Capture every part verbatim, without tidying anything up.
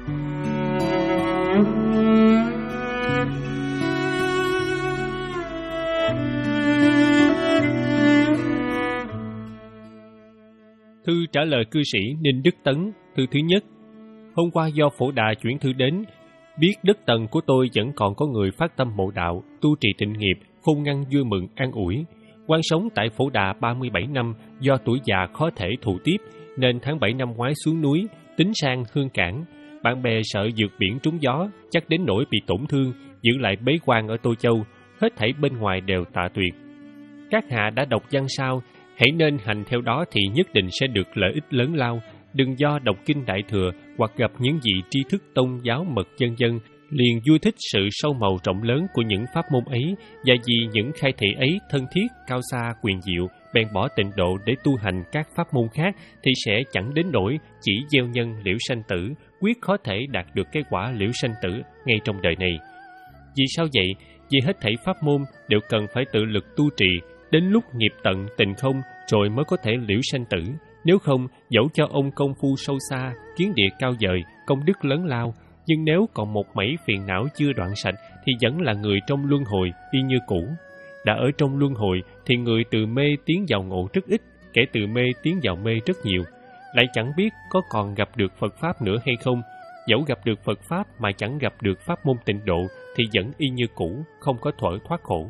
Thư trả lời cư sĩ Ninh Đức Tấn. Thư thứ nhất. Hôm qua do Phổ Đà chuyển thư đến, biết đất Tần của tôi vẫn còn có người phát tâm mộ đạo, tu trì tịnh nghiệp, khôn ngăn vui mừng an ủi. Quan sống tại Phổ Đà ba mươi bảy năm, do tuổi già khó thể thụ tiếp, nên tháng bảy năm ngoái xuống núi, tính sang Hương Cảng. Bạn bè sợ vượt biển trúng gió, chắc đến nỗi bị tổn thương, giữ lại bế quan ở Tô Châu, hết thảy bên ngoài đều tạ tuyệt. Các hạ đã đọc văn sao, hãy nên hành theo đó thì nhất định sẽ được lợi ích lớn lao. Đừng do đọc kinh Đại Thừa hoặc gặp những vị tri thức tôn giáo mật dân dân liền vui thích sự sâu màu rộng lớn của những pháp môn ấy, và vì những khai thị ấy thân thiết, cao xa, quyền diệu, bèn bỏ tịnh độ để tu hành các pháp môn khác, thì sẽ chẳng đến nỗi chỉ gieo nhân liễu sanh tử, quyết khó thể đạt được cái quả liễu sanh tử ngay trong đời này. Vì sao vậy? Vì hết thảy pháp môn đều cần phải tự lực tu trì, đến lúc nghiệp tận tình không rồi mới có thể liễu sanh tử. Nếu không, dẫu cho ông công phu sâu xa, kiến địa cao vời, công đức lớn lao, nhưng nếu còn một mảy phiền não chưa đoạn sạch thì vẫn là người trong luân hồi y như cũ. Đã ở trong luân hồi thì người từ mê tiến vào ngộ rất ít, kẻ từ mê tiến vào mê rất nhiều. Lại chẳng biết có còn gặp được Phật Pháp nữa hay không. Dẫu gặp được Phật Pháp mà chẳng gặp được pháp môn tịnh độ thì vẫn y như cũ, không có thuở thoát khổ.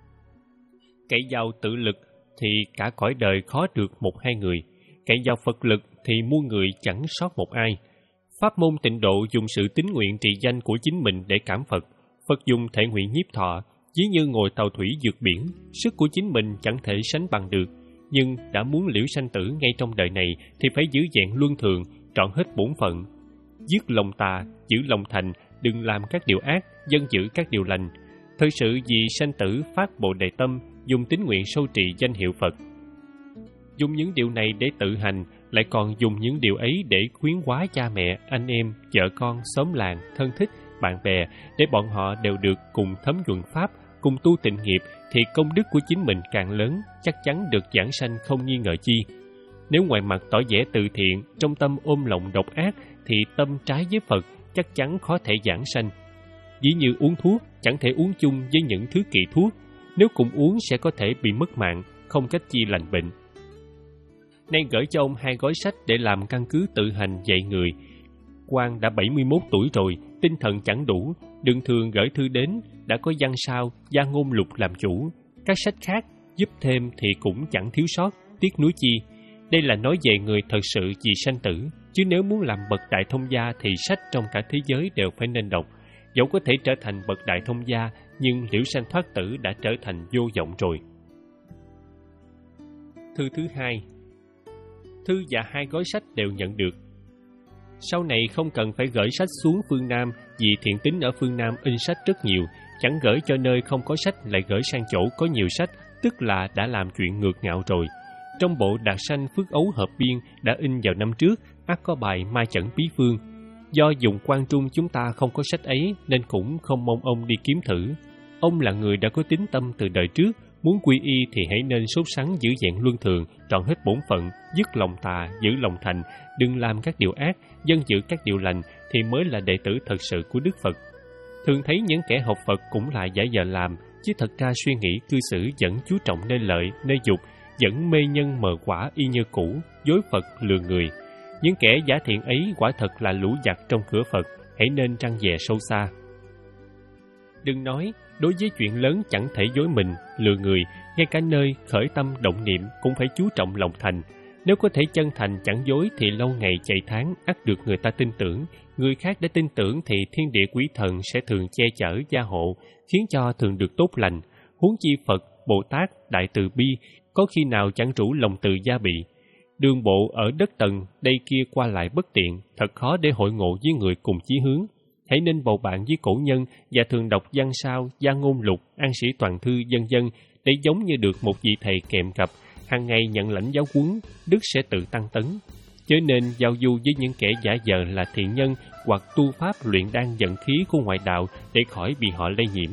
Cậy vào tự lực thì cả cõi đời khó được một hai người. Cậy vào Phật lực thì muôn người chẳng sót một ai. Pháp môn tịnh độ dùng sự tín nguyện trì danh của chính mình để cảm Phật. Phật dùng thể nguyện nhiếp thọ, ví như ngồi tàu thủy vượt biển, sức của chính mình chẳng thể sánh bằng được. Nhưng đã muốn liễu sanh tử ngay trong đời này thì phải giữ vẹn luân thường, trọn hết bổn phận. Dứt lòng tà, giữ lòng thành, đừng làm các điều ác, dân giữ các điều lành. Thật sự vì sanh tử phát Bồ Đề tâm, dùng tín nguyện sâu trì danh hiệu Phật. Dùng những điều này để tự hành, lại còn dùng những điều ấy để khuyến hóa cha mẹ, anh em, vợ con, xóm làng, thân thích, bạn bè, để bọn họ đều được cùng thấm nhuần Pháp, cùng tu tịnh nghiệp, thì công đức của chính mình càng lớn, chắc chắn được giảng sanh không nghi ngờ chi. Nếu ngoài mặt tỏ vẻ từ thiện, trong tâm ôm lòng độc ác, thì tâm trái với Phật chắc chắn khó thể giảng sanh. Ví như uống thuốc, chẳng thể uống chung với những thứ kỳ thuốc, nếu cùng uống sẽ có thể bị mất mạng, không cách chi lành bệnh. Nay gửi cho ông hai gói sách để làm căn cứ tự hành dạy người. Quan đã bảy mươi mốt tuổi rồi, tinh thần chẳng đủ, đừng thường gửi thư đến, đã có văn sao, gia ngôn lục làm chủ. Các sách khác giúp thêm thì cũng chẳng thiếu sót, tiếc nuối chi. Đây là nói về người thật sự vì sanh tử, chứ nếu muốn làm bậc đại thông gia thì sách trong cả thế giới đều phải nên đọc. Dẫu có thể trở thành bậc đại thông gia, nhưng liễu sanh thoát tử đã trở thành vô vọng rồi. Thư thứ hai. Thư và hai gói sách đều nhận được. Sau này không cần phải gửi sách xuống phương Nam, vì thiện tín ở phương Nam in sách rất nhiều, chẳng gửi cho nơi không có sách lại gửi sang chỗ có nhiều sách, tức là đã làm chuyện ngược ngạo rồi. Trong bộ Đạt Sanh Phước Ấu Hợp Biên đã in vào năm trước, ắt có bài Mai Chẩn Bí Phương. Do dùng Quang Trung chúng ta không có sách ấy nên cũng không mong ông đi kiếm thử. Ông là người đã có tín tâm từ đời trước, muốn quy y thì hãy nên sốt sắng giữ vẹn luân thường, trọn hết bổn phận, dứt lòng tà, giữ lòng thành, đừng làm các điều ác, dân giữ các điều lành thì mới là đệ tử thật sự của Đức Phật. Thường thấy những kẻ học Phật cũng là giả vờ làm, chứ thật ra suy nghĩ cư xử vẫn chú trọng nơi lợi, nơi dục, vẫn mê nhân mờ quả y như cũ, dối Phật lừa người. Những kẻ giả thiện ấy quả thật là lũ giặc trong cửa Phật, hãy nên răn dè sâu xa. Đừng nói, đối với chuyện lớn chẳng thể dối mình, lừa người, ngay cả nơi khởi tâm động niệm cũng phải chú trọng lòng thành. Nếu có thể chân thành chẳng dối thì lâu ngày chạy tháng ắt được người ta tin tưởng. Người khác đã tin tưởng thì thiên địa quý thần sẽ thường che chở gia hộ, khiến cho thường được tốt lành. Huống chi Phật, Bồ Tát, Đại Từ Bi, có khi nào chẳng rủ lòng từ gia bị. Đường bộ ở đất Tần, đây kia qua lại bất tiện, thật khó để hội ngộ với người cùng chí hướng. Hãy nên bầu bạn với cổ nhân và thường đọc văn sao, gia ngôn lục, an sĩ toàn thư vân vân để giống như được một vị thầy kèm cặp, hàng ngày nhận lãnh giáo huấn, đức sẽ tự tăng tấn. Chớ nên giao du với những kẻ giả vờ là thiện nhân hoặc tu pháp luyện đan vận khí của ngoại đạo để khỏi bị họ lây nhiễm.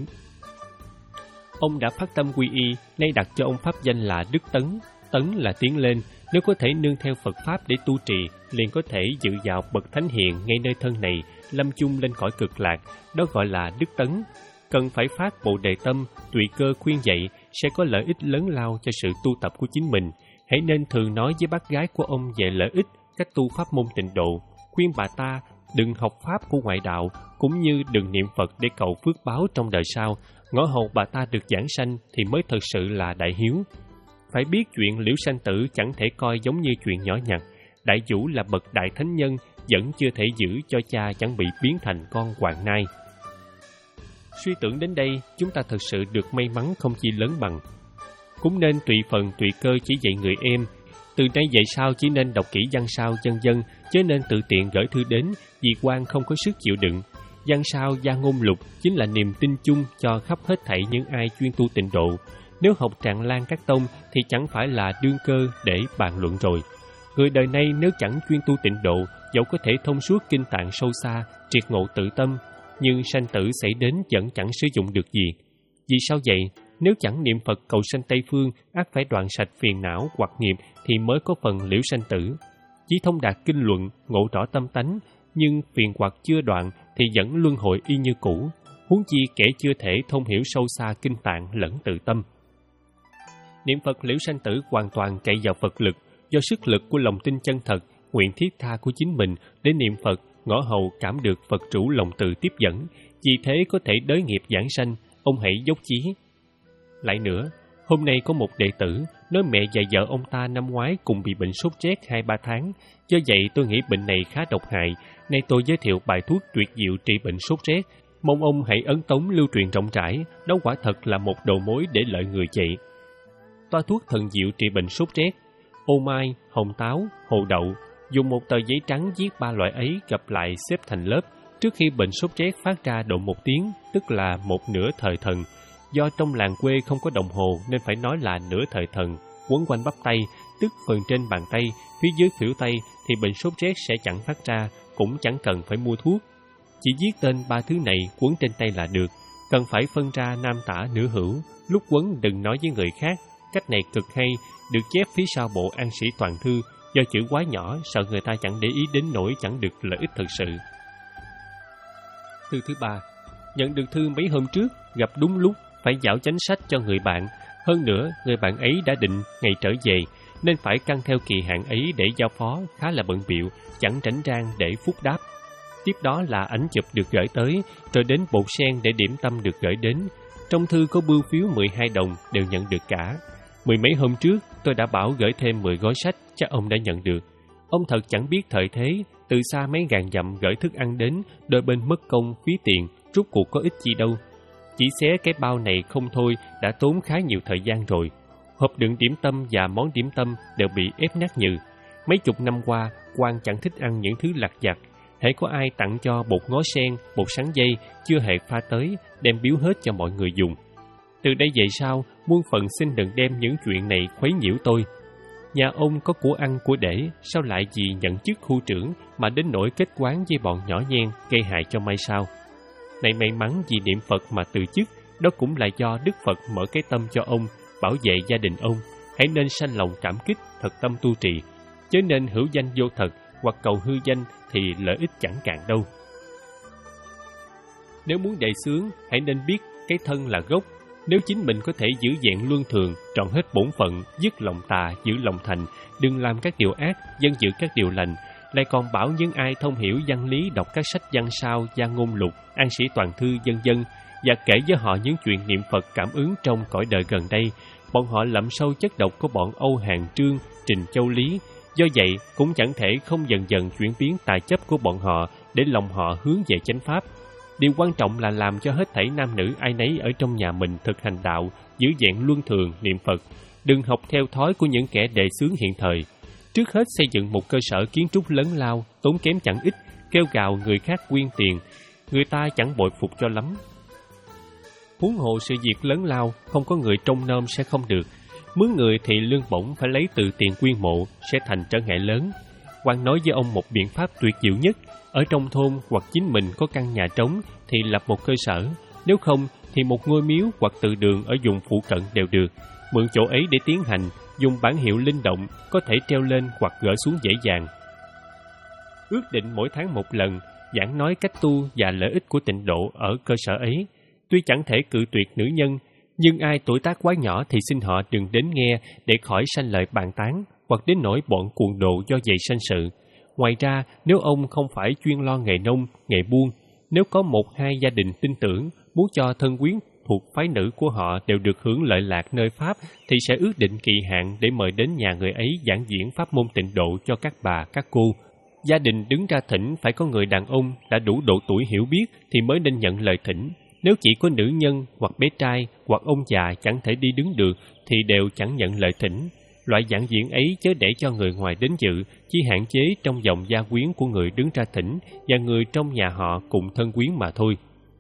Ông đã phát tâm quy y, nay đặt cho ông pháp danh là Đức Tấn. Tấn là tiến lên, Nếu có thể nương theo Phật Pháp để tu trì, liền có thể dự vào bậc thánh hiền ngay nơi thân này, lâm chung lên cõi cực lạc, đó gọi là đức tấn. Cần phải phát Bồ Đề tâm, tùy cơ khuyên dạy, sẽ có lợi ích lớn lao cho sự tu tập của chính mình. Hãy nên thường nói với bác gái của ông về lợi ích, cách tu pháp môn tịnh độ, khuyên bà ta đừng học pháp của ngoại đạo, cũng như đừng niệm Phật để cầu phước báo trong đời sau. Ngõ hầu bà ta được giảng sanh thì mới thật sự là đại hiếu. Phải biết chuyện Liễu Sanh Tử chẳng thể coi giống như chuyện nhỏ nhặt. Đại Vũ là bậc đại thánh nhân, vẫn chưa thể giữ cho cha chẳng bị biến thành con Hoàng Nai. Suy tưởng đến đây, chúng ta thật sự được may mắn không chi lớn bằng. Cũng nên tùy phần tùy cơ chỉ dạy người em. Từ nay về sau chỉ nên đọc kỹ văn sao dân dân, chứ nên tự tiện gửi thư đến, vì quan không có sức chịu đựng. Văn sao gia ngôn lục chính là niềm tin chung cho khắp hết thảy những ai chuyên tu tịnh độ. Nếu học Tràng Lan các tông thì chẳng phải là đương cơ để bàn luận rồi. Người đời nay nếu chẳng chuyên tu tịnh độ, dẫu có thể thông suốt kinh tạng sâu xa, triệt ngộ tự tâm, nhưng sanh tử xảy đến vẫn chẳng sử dụng được gì. Vì sao vậy? Nếu chẳng niệm Phật cầu sanh Tây Phương, ắt phải đoạn sạch phiền não hoặc nghiệp thì mới có phần liễu sanh tử. Chỉ thông đạt kinh luận, ngộ rõ tâm tánh, nhưng phiền hoặc chưa đoạn thì vẫn luân hồi y như cũ. Huống chi kẻ chưa thể thông hiểu sâu xa kinh tạng lẫn tự tâm. Niệm Phật liễu sanh tử hoàn toàn cậy vào Phật lực, do sức lực của lòng tin chân thật, nguyện thiết tha của chính mình để niệm Phật, ngõ hầu cảm được Phật chủ lòng từ tiếp dẫn, vì thế có thể đới nghiệp giảng sanh. Ông hãy dốc chí. Lại nữa, hôm nay có một đệ tử nói mẹ và vợ ông ta năm ngoái cùng bị bệnh sốt rét hai ba tháng, do vậy tôi nghĩ bệnh này khá độc hại. Nay tôi giới thiệu bài thuốc tuyệt diệu trị bệnh sốt rét, mong ông hãy ấn tống lưu truyền rộng rãi, đó quả thật là một đầu mối để lợi người vậy. Toa thuốc thần diệu trị bệnh sốt rét: ô mai, hồng táo, hồ đậu. Dùng một tờ giấy trắng viết ba loại ấy gặp lại xếp thành lớp. Trước khi bệnh sốt rét phát ra độ một tiếng, tức là một nửa thời thần. Do trong làng quê không có đồng hồ nên phải nói là nửa thời thần. Quấn quanh bắp tay, tức phần trên bàn tay, phía dưới khuỷu tay thì bệnh sốt rét sẽ chẳng phát ra, cũng chẳng cần phải mua thuốc. Chỉ viết tên ba thứ này quấn trên tay là được. Cần phải phân ra nam tả nửa hữu. Lúc quấn đừng nói với người khác. Cách này cực hay, được chép phía sau bộ An Sĩ Toàn Thư. Do chữ quá nhỏ, sợ người ta chẳng để ý đến nỗi chẳng được lợi ích thực sự. Thư thứ ba. Nhận được thư mấy hôm trước, gặp đúng lúc, phải giao chánh sách cho người bạn. Hơn nữa, người bạn ấy đã định ngày trở về, nên phải căn theo kỳ hạn ấy để giao phó, khá là bận bịu, chẳng rảnh rang để phúc đáp. Tiếp đó là ảnh chụp được gửi tới, rồi đến bột sen để điểm tâm được gửi đến. Trong thư có bưu phiếu mười hai đồng, đều nhận được cả. Mười mấy hôm trước, tôi đã bảo gửi thêm mười gói sách, chắc ông đã nhận được. Ông thật chẳng biết thời thế, từ xa mấy ngàn dặm gửi thức ăn đến, đôi bên mất công, phí tiền, rút cuộc có ích gì đâu. Chỉ xé cái bao này không thôi đã tốn khá nhiều thời gian rồi. Hộp đựng điểm tâm và món điểm tâm đều bị ép nát nhừ. Mấy chục năm qua, Quang chẳng thích ăn những thứ lặt vặt. Hễ có ai tặng cho bột ngó sen, bột sắn dây, chưa hề pha tới, đem biếu hết cho mọi người dùng. Từ đây về sau, muôn phần xin đừng đem những chuyện này khuấy nhiễu tôi. Nhà ông có của ăn của để, sao lại vì nhận chức khu trưởng mà đến nỗi kết quán với bọn nhỏ nhen, gây hại cho mai sau. Này may mắn vì niệm Phật mà từ chức, đó cũng là do Đức Phật mở cái tâm cho ông, bảo vệ gia đình ông. Hãy nên sanh lòng cảm kích, thật tâm tu trì, chớ nên hữu danh vô thật, hoặc cầu hư danh thì lợi ích chẳng cạn đâu. Nếu muốn đề xướng, hãy nên biết cái thân là gốc. Nếu chính mình có thể giữ vẹn luân thường, trọn hết bổn phận, dứt lòng tà, giữ lòng thành, đừng làm các điều ác, dân giữ các điều lành, lại còn bảo những ai thông hiểu văn lý đọc các sách văn sao, gia ngôn lục, An Sĩ Toàn Thư vân vân và kể với họ những chuyện niệm Phật cảm ứng trong cõi đời gần đây, bọn họ lậm sâu chất độc của bọn Âu Hàng Trương, Trình Châu Lý. Do vậy, cũng chẳng thể không dần dần chuyển biến tài chấp của bọn họ để lòng họ hướng về chánh pháp. Điều quan trọng là làm cho hết thảy nam nữ ai nấy ở trong nhà mình thực hành đạo, giữ vẹn luân thường, niệm Phật. Đừng học theo thói của những kẻ đề xướng hiện thời. Trước hết xây dựng một cơ sở kiến trúc lớn lao, tốn kém chẳng ít, kêu gào người khác quyên tiền, người ta chẳng bội phục cho lắm. Huống hồ sự việc lớn lao, không có người trông nom sẽ không được. Mướn người thì lương bổng phải lấy từ tiền quyên mộ, sẽ thành trở ngại lớn. Quan nói với ông một biện pháp tuyệt diệu nhất. Ở trong thôn hoặc chính mình có căn nhà trống thì lập một cơ sở. Nếu không thì một ngôi miếu hoặc từ đường ở vùng phụ cận đều được. Mượn chỗ ấy để tiến hành, dùng bản hiệu linh động, có thể treo lên hoặc gỡ xuống dễ dàng. Ước định mỗi tháng một lần, giảng nói cách tu và lợi ích của tịnh độ ở cơ sở ấy. Tuy chẳng thể cự tuyệt nữ nhân, nhưng ai tuổi tác quá nhỏ thì xin họ đừng đến nghe để khỏi sanh lời bàn tán, hoặc đến nỗi bọn cuồng độ do vậy sanh sự. Ngoài ra, nếu ông không phải chuyên lo nghề nông, nghề buôn, nếu có một hai gia đình tin tưởng, muốn cho thân quyến thuộc phái nữ của họ đều được hưởng lợi lạc nơi Pháp, thì sẽ ước định kỳ hạn để mời đến nhà người ấy giảng diễn pháp môn tịnh độ cho các bà, các cô. Gia đình đứng ra thỉnh phải có người đàn ông đã đủ độ tuổi hiểu biết thì mới nên nhận lời thỉnh. Nếu chỉ có nữ nhân hoặc bé trai hoặc ông già chẳng thể đi đứng được thì đều chẳng nhận lời thỉnh. Loại giảng diễn ấy chớ để cho người ngoài đến dự, chỉ hạn chế trong dòng gia quyến của người đứng ra thỉnh và người trong nhà họ cùng thân quyến mà thôi.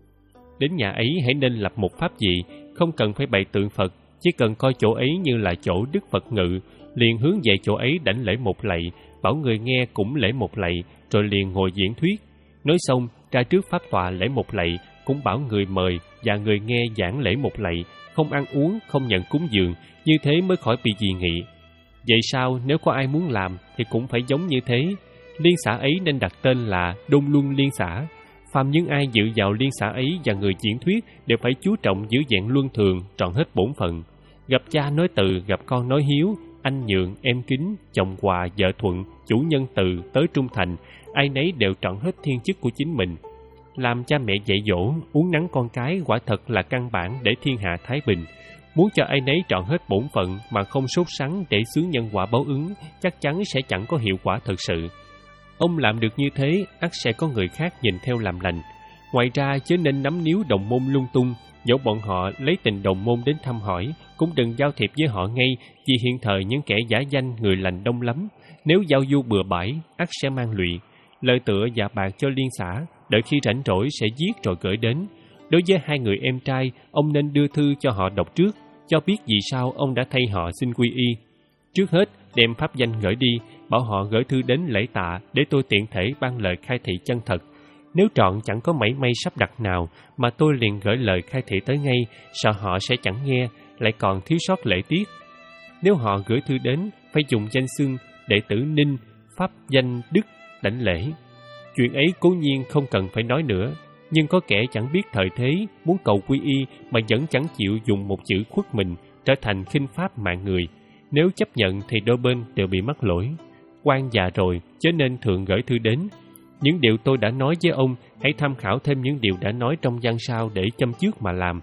Đến nhà ấy hãy nên lập một pháp vị, không cần phải bày tượng Phật, chỉ cần coi chỗ ấy như là chỗ Đức Phật ngự, liền hướng về chỗ ấy đảnh lễ một lạy, bảo người nghe cũng lễ một lạy, rồi liền ngồi diễn thuyết. Nói xong, ra trước pháp tọa lễ một lạy, cũng bảo người mời và người nghe giảng lễ một lạy, không ăn uống, không nhận cúng dường, như thế mới khỏi bị dị nghị. Vậy sao nếu có ai muốn làm thì cũng phải giống như thế. Liên xã ấy nên đặt tên là Đôn Luân Liên xã. Phàm những ai dự vào liên xã ấy và người diễn thuyết đều phải chú trọng giữ dạng luân thường, trọn hết bổn phận. Gặp cha nói từ, gặp con nói hiếu, anh nhượng, em kính, chồng hòa, vợ thuận, chủ nhân từ, tới trung thành, ai nấy đều trọn hết thiên chức của chính mình. Làm cha mẹ dạy dỗ, uốn nắn con cái quả thật là căn bản để thiên hạ thái bình. Muốn cho ai nấy trọn hết bổn phận mà không sốt sắng để xướng nhân quả báo ứng, chắc chắn sẽ chẳng có hiệu quả thực sự. Ông làm được như thế, ắt sẽ có người khác nhìn theo làm lành. Ngoài ra, chớ nên nắm níu đồng môn lung tung, dẫu bọn họ lấy tình đồng môn đến thăm hỏi, cũng đừng giao thiệp với họ ngay, vì hiện thời những kẻ giả danh người lành đông lắm. Nếu giao du bừa bãi, ắt sẽ mang lụy. Lời tựa và bạc cho liên xã, đợi khi rảnh rỗi sẽ viết rồi gửi đến. Đối với hai người em trai, ông nên đưa thư cho họ đọc trước, cho biết vì sao ông đã thay họ xin quy y. Trước hết, đem pháp danh gửi đi, bảo họ gửi thư đến lễ tạ để tôi tiện thể ban lời khai thị chân thật. Nếu trọn chẳng có mảy may sắp đặt nào mà tôi liền gửi lời khai thị tới ngay, sợ họ sẽ chẳng nghe, lại còn thiếu sót lễ tiết. Nếu họ gửi thư đến, phải dùng danh xưng đệ tử Ninh, pháp danh Đức, đảnh lễ. Chuyện ấy cố nhiên không cần phải nói nữa, nhưng có kẻ chẳng biết thời thế, muốn cầu quy y mà vẫn chẳng chịu dùng một chữ khuất mình, trở thành khinh pháp mạng người. Nếu chấp nhận thì đôi bên đều bị mắc lỗi. Quan già rồi, chớ nên thường gửi thư đến. Những điều tôi đã nói với ông, hãy tham khảo thêm những điều đã nói trong văn sau để châm trước mà làm.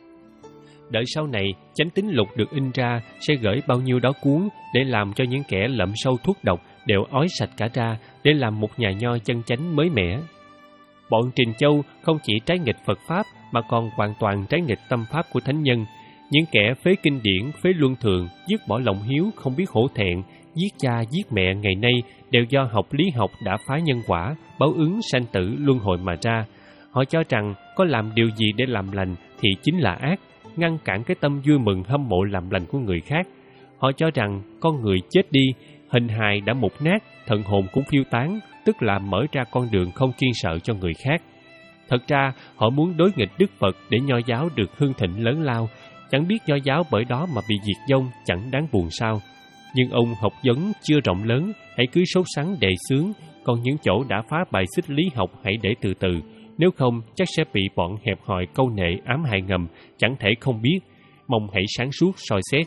Đợi sau này, Chánh Tín Lục được in ra, sẽ gửi bao nhiêu đó cuốn để làm cho những kẻ lậm sâu thuốc độc đều ói sạch cả ra, để làm một nhà nho chân chánh mới mẻ. Bọn Trình Châu không chỉ trái nghịch Phật Pháp mà còn hoàn toàn trái nghịch tâm Pháp của Thánh Nhân. Những kẻ phế kinh điển, phế luân thường, dứt bỏ lòng hiếu, không biết hổ thẹn, giết cha, giết mẹ ngày nay đều do học lý học đã phá nhân quả, báo ứng sanh tử luân hồi mà ra. Họ cho rằng có làm điều gì để làm lành thì chính là ác, ngăn cản cái tâm vui mừng hâm mộ làm lành của người khác. Họ cho rằng con người chết đi, hình hài đã mục nát, thần hồn cũng phiêu tán, tức là mở ra con đường không kiên sợ cho người khác. Thật ra, họ muốn đối nghịch Đức Phật để Nho giáo được hưng thịnh lớn lao, chẳng biết Nho giáo bởi đó mà bị diệt vong chẳng đáng buồn sao. Nhưng ông học vấn chưa rộng lớn, hãy cứ sốt sắng đề xướng, còn những chỗ đã phá bài xích lý học hãy để từ từ, nếu không chắc sẽ bị bọn hẹp hòi câu nệ ám hại ngầm, chẳng thể không biết. Mong hãy sáng suốt soi xét.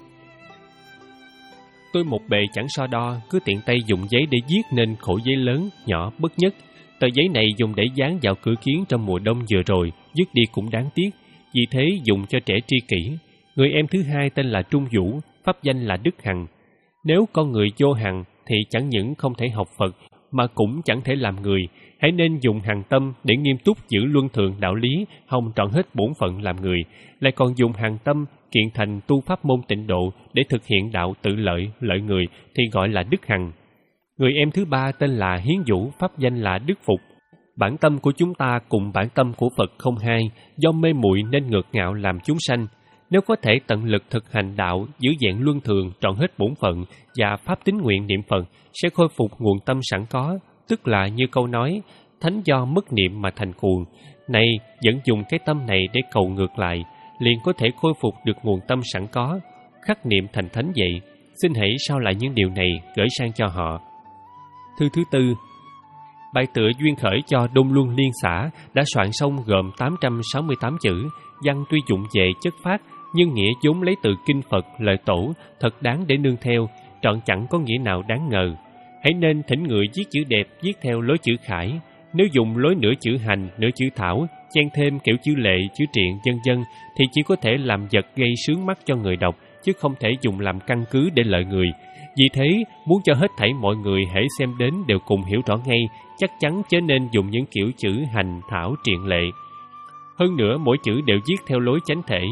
Tôi một bề chẳng so đo, cứ tiện tay dùng giấy để viết nên khổ giấy lớn, nhỏ, bất nhất. Tờ giấy này dùng để dán vào cửa kiến trong mùa đông vừa rồi, dứt đi cũng đáng tiếc, vì thế dùng cho trẻ tri kỷ. Người em thứ hai tên là Trung Vũ, pháp danh là Đức Hằng. Nếu con người vô hằng thì chẳng những không thể học Phật, mà cũng chẳng thể làm người. Hãy nên dùng hằng tâm để nghiêm túc giữ luân thường đạo lý, hòng trọn hết bổn phận làm người, lại còn dùng hằng tâm kiện thành tu pháp môn tịnh độ để thực hiện đạo tự lợi, lợi người thì gọi là Đức Hằng. Người em thứ ba tên là Hiến Vũ, pháp danh là Đức Phục. Bản tâm của chúng ta cùng bản tâm của Phật không hai, do mê muội nên ngược ngạo làm chúng sanh. Nếu có thể tận lực thực hành đạo, giữ vẹn luân thường, trọn hết bổn phận và pháp tín nguyện niệm Phật, sẽ khôi phục nguồn tâm sẵn có, tức là như câu nói, thánh do mất niệm mà thành cuồng. Này, vẫn dùng cái tâm này để cầu ngược lại, liền có thể khôi phục được nguồn tâm sẵn có, khắc niệm thành thánh vậy. xin hãy sao lại những điều này gửi sang cho họ. Thư thứ tư, bài tựa duyên khởi cho Đông Luân Liên xã đã soạn xong gồm tám trăm sáu mươi tám chữ, văn tuy dụng về chất phát, nhưng nghĩa vốn lấy từ kinh Phật, lời tổ, thật đáng để nương theo, trọn chẳng có nghĩa nào đáng ngờ. Hãy nên thỉnh người viết chữ đẹp viết theo lối chữ khải, nếu dùng lối nửa chữ hành, nửa chữ thảo, chen thêm kiểu chữ lệ, chữ triện, vân vân thì chỉ có thể làm vật gây sướng mắt cho người đọc, chứ không thể dùng làm căn cứ để lợi người. Vì thế, muốn cho hết thảy mọi người hễ xem đến đều cùng hiểu rõ ngay, chắc chắn chớ nên dùng những kiểu chữ hành, thảo, triện, lệ. Hơn nữa, mỗi chữ đều viết theo lối chánh thể.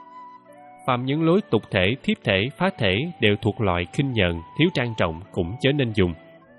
Phàm những lối tục thể, thiếp thể, phá thể đều thuộc loại khinh nhờn, thiếu trang trọng cũng chớ nên dùng.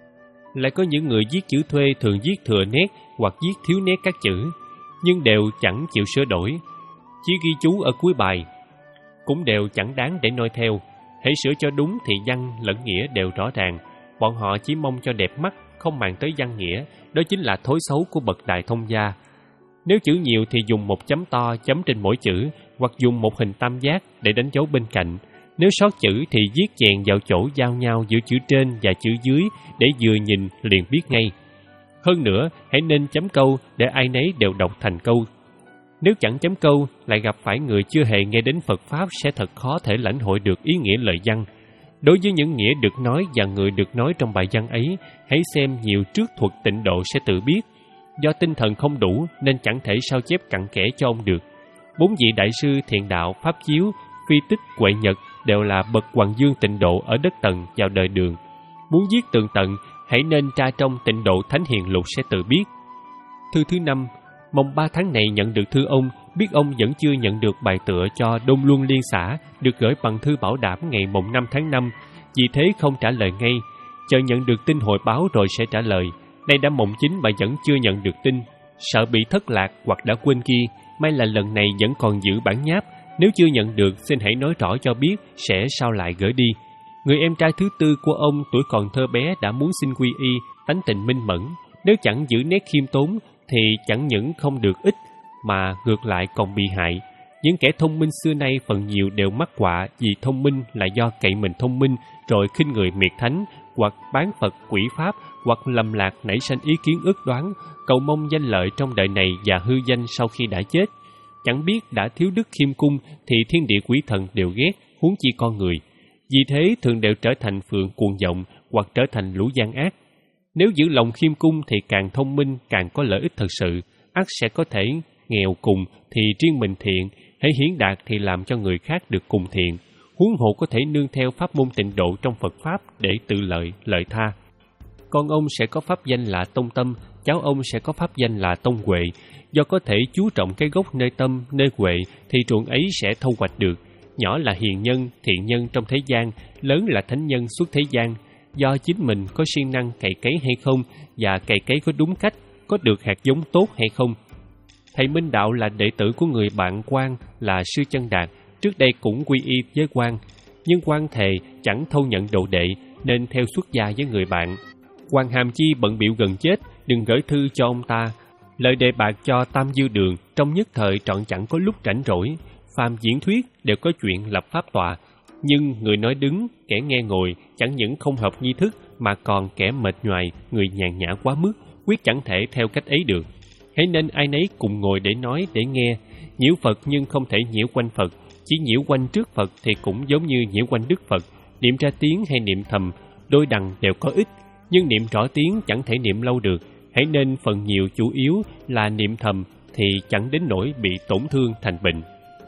Lại có những người viết chữ thuê thường viết thừa nét hoặc viết thiếu nét các chữ, nhưng đều chẳng chịu sửa đổi, chỉ ghi chú ở cuối bài, cũng đều chẳng đáng để noi theo. Hãy sửa cho đúng thì văn lẫn nghĩa đều rõ ràng. Bọn họ chỉ mong cho đẹp mắt, không màng tới văn nghĩa, đó chính là thói xấu của bậc đại thông gia. Nếu chữ nhiều thì dùng một chấm to chấm trên mỗi chữ, hoặc dùng một hình tam giác để đánh dấu bên cạnh. Nếu sót chữ thì viết chèn vào chỗ giao nhau giữa chữ trên và chữ dưới để vừa nhìn liền biết ngay. Hơn nữa, hãy nên chấm câu để ai nấy đều đọc thành câu. Nếu chẳng chấm câu, lại gặp phải người chưa hề nghe đến Phật Pháp sẽ thật khó thể lãnh hội được ý nghĩa lời văn. Đối với những nghĩa được nói và người được nói trong bài văn ấy, hãy xem nhiều trước thuật tịnh độ sẽ tự biết. Do tinh thần không đủ nên chẳng thể sao chép cặn kẽ cho ông được. Bốn vị đại sư Thiện Đạo, Pháp Chiếu, Phi Tích, Huệ Nhật đều là bậc Hoàng Dương tịnh độ ở đất Tần vào đời Đường. Muốn viết tường tận, hãy nên tra trong Tịnh Độ Thánh Hiền Lục sẽ tự biết. Thư thứ năm, mong ba tháng này nhận được thư ông, biết ông vẫn chưa nhận được bài tựa cho Đông Luân Liên xã, được gửi bằng thư bảo đảm ngày mồng năm tháng năm, vì thế không trả lời ngay, chờ nhận được tin hồi báo rồi sẽ trả lời. Nay đã mồng chín mà vẫn chưa nhận được tin, sợ bị thất lạc hoặc đã quên ghi, may là lần này vẫn còn giữ bản nháp, nếu chưa nhận được xin hãy nói rõ cho biết, sẽ sao lại gửi đi. Người em trai thứ tư của ông tuổi còn thơ bé đã muốn xin quy y, tánh tình minh mẫn, nếu chẳng giữ nét khiêm tốn thì chẳng những không được ích mà ngược lại còn bị hại. Những kẻ thông minh xưa nay phần nhiều đều mắc họa vì thông minh là do cậy mình thông minh rồi khinh người miệt thánh, hoặc bán Phật quỷ pháp, hoặc lầm lạc nảy sanh ý kiến ước đoán, cầu mong danh lợi trong đời này và hư danh sau khi đã chết. Chẳng biết đã thiếu đức khiêm cung thì thiên địa quỷ thần đều ghét, huống chi con người. Vì thế thường đều trở thành phượng cuồng vọng hoặc trở thành lũ gian ác. Nếu giữ lòng khiêm cung thì càng thông minh càng có lợi ích thật sự, ắt sẽ có thể nghèo cùng thì riêng mình thiện, hãy hiển đạt thì làm cho người khác được cùng thiện. Huống hộ có thể nương theo pháp môn tịnh độ trong Phật Pháp để tự lợi, lợi tha. Con ông sẽ có pháp danh là Tông Tâm, cháu ông sẽ có pháp danh là Tông Huệ. Do có thể chú trọng cái gốc nơi tâm, nơi huệ thì ruộng ấy sẽ thu hoạch được. Nhỏ là hiền nhân, thiện nhân trong thế gian, lớn là thánh nhân suốt thế gian. Do chính mình có siêng năng cày cấy hay không, và cày cấy có đúng cách, có được hạt giống tốt hay không. Thầy Minh Đạo là đệ tử của người bạn Quang là Sư Chân Đạt, trước đây cũng quy y với Quang, nhưng Quang thề chẳng thâu nhận đồ đệ nên theo xuất gia với người bạn. Quang hàm chi bận bịu gần chết, đừng gửi thư cho ông ta. Lời đề bạc cho Tam Dư Đường trong nhất thời trọn chẳng có lúc rảnh rỗi, phàm diễn thuyết đều có chuyện lập pháp tọa, nhưng người nói đứng, kẻ nghe ngồi, chẳng những không hợp nghi thức mà còn kẻ mệt nhoài, người nhàn nhã quá mức, quyết chẳng thể theo cách ấy được. Hãy nên ai nấy cùng ngồi để nói, để nghe, nhiễu Phật nhưng không thể nhiễu quanh Phật, chỉ nhiễu quanh trước Phật thì cũng giống như nhiễu quanh Đức Phật. Niệm ra tiếng hay niệm thầm, đôi đằng đều có ích, nhưng niệm rõ tiếng chẳng thể niệm lâu được. Hãy nên phần nhiều chủ yếu là niệm thầm thì chẳng đến nỗi bị tổn thương thành bệnh.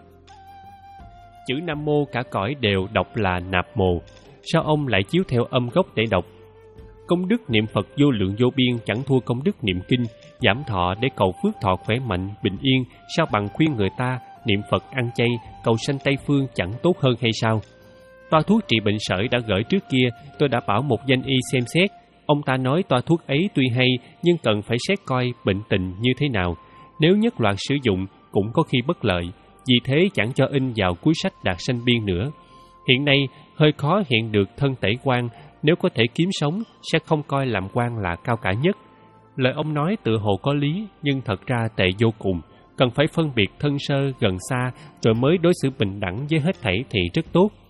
Chữ Nam Mô cả cõi đều đọc là nạp mồ, sao ông lại chiếu theo âm gốc để đọc? Công đức niệm Phật vô lượng vô biên chẳng thua công đức niệm kinh, giảm thọ để cầu phước thọ khỏe mạnh, bình yên, sao bằng khuyên người ta niệm Phật ăn chay, cầu sanh Tây Phương chẳng tốt hơn hay sao? Toa thuốc trị bệnh sởi đã gửi trước kia, tôi đã bảo một danh y xem xét. Ông ta nói toa thuốc ấy tuy hay nhưng cần phải xét coi bệnh tình như thế nào. Nếu nhất loạt sử dụng cũng có khi bất lợi, vì thế chẳng cho in vào cuối sách Đạt Sanh Biên nữa. Hiện nay hơi khó hiện được thân tẩy quan, nếu có thể kiếm sống sẽ không coi làm quan là cao cả nhất. Lời ông nói tựa hồ có lý nhưng thật ra tệ vô cùng, cần phải phân biệt thân sơ gần xa rồi mới đối xử bình đẳng với hết thảy thì rất tốt.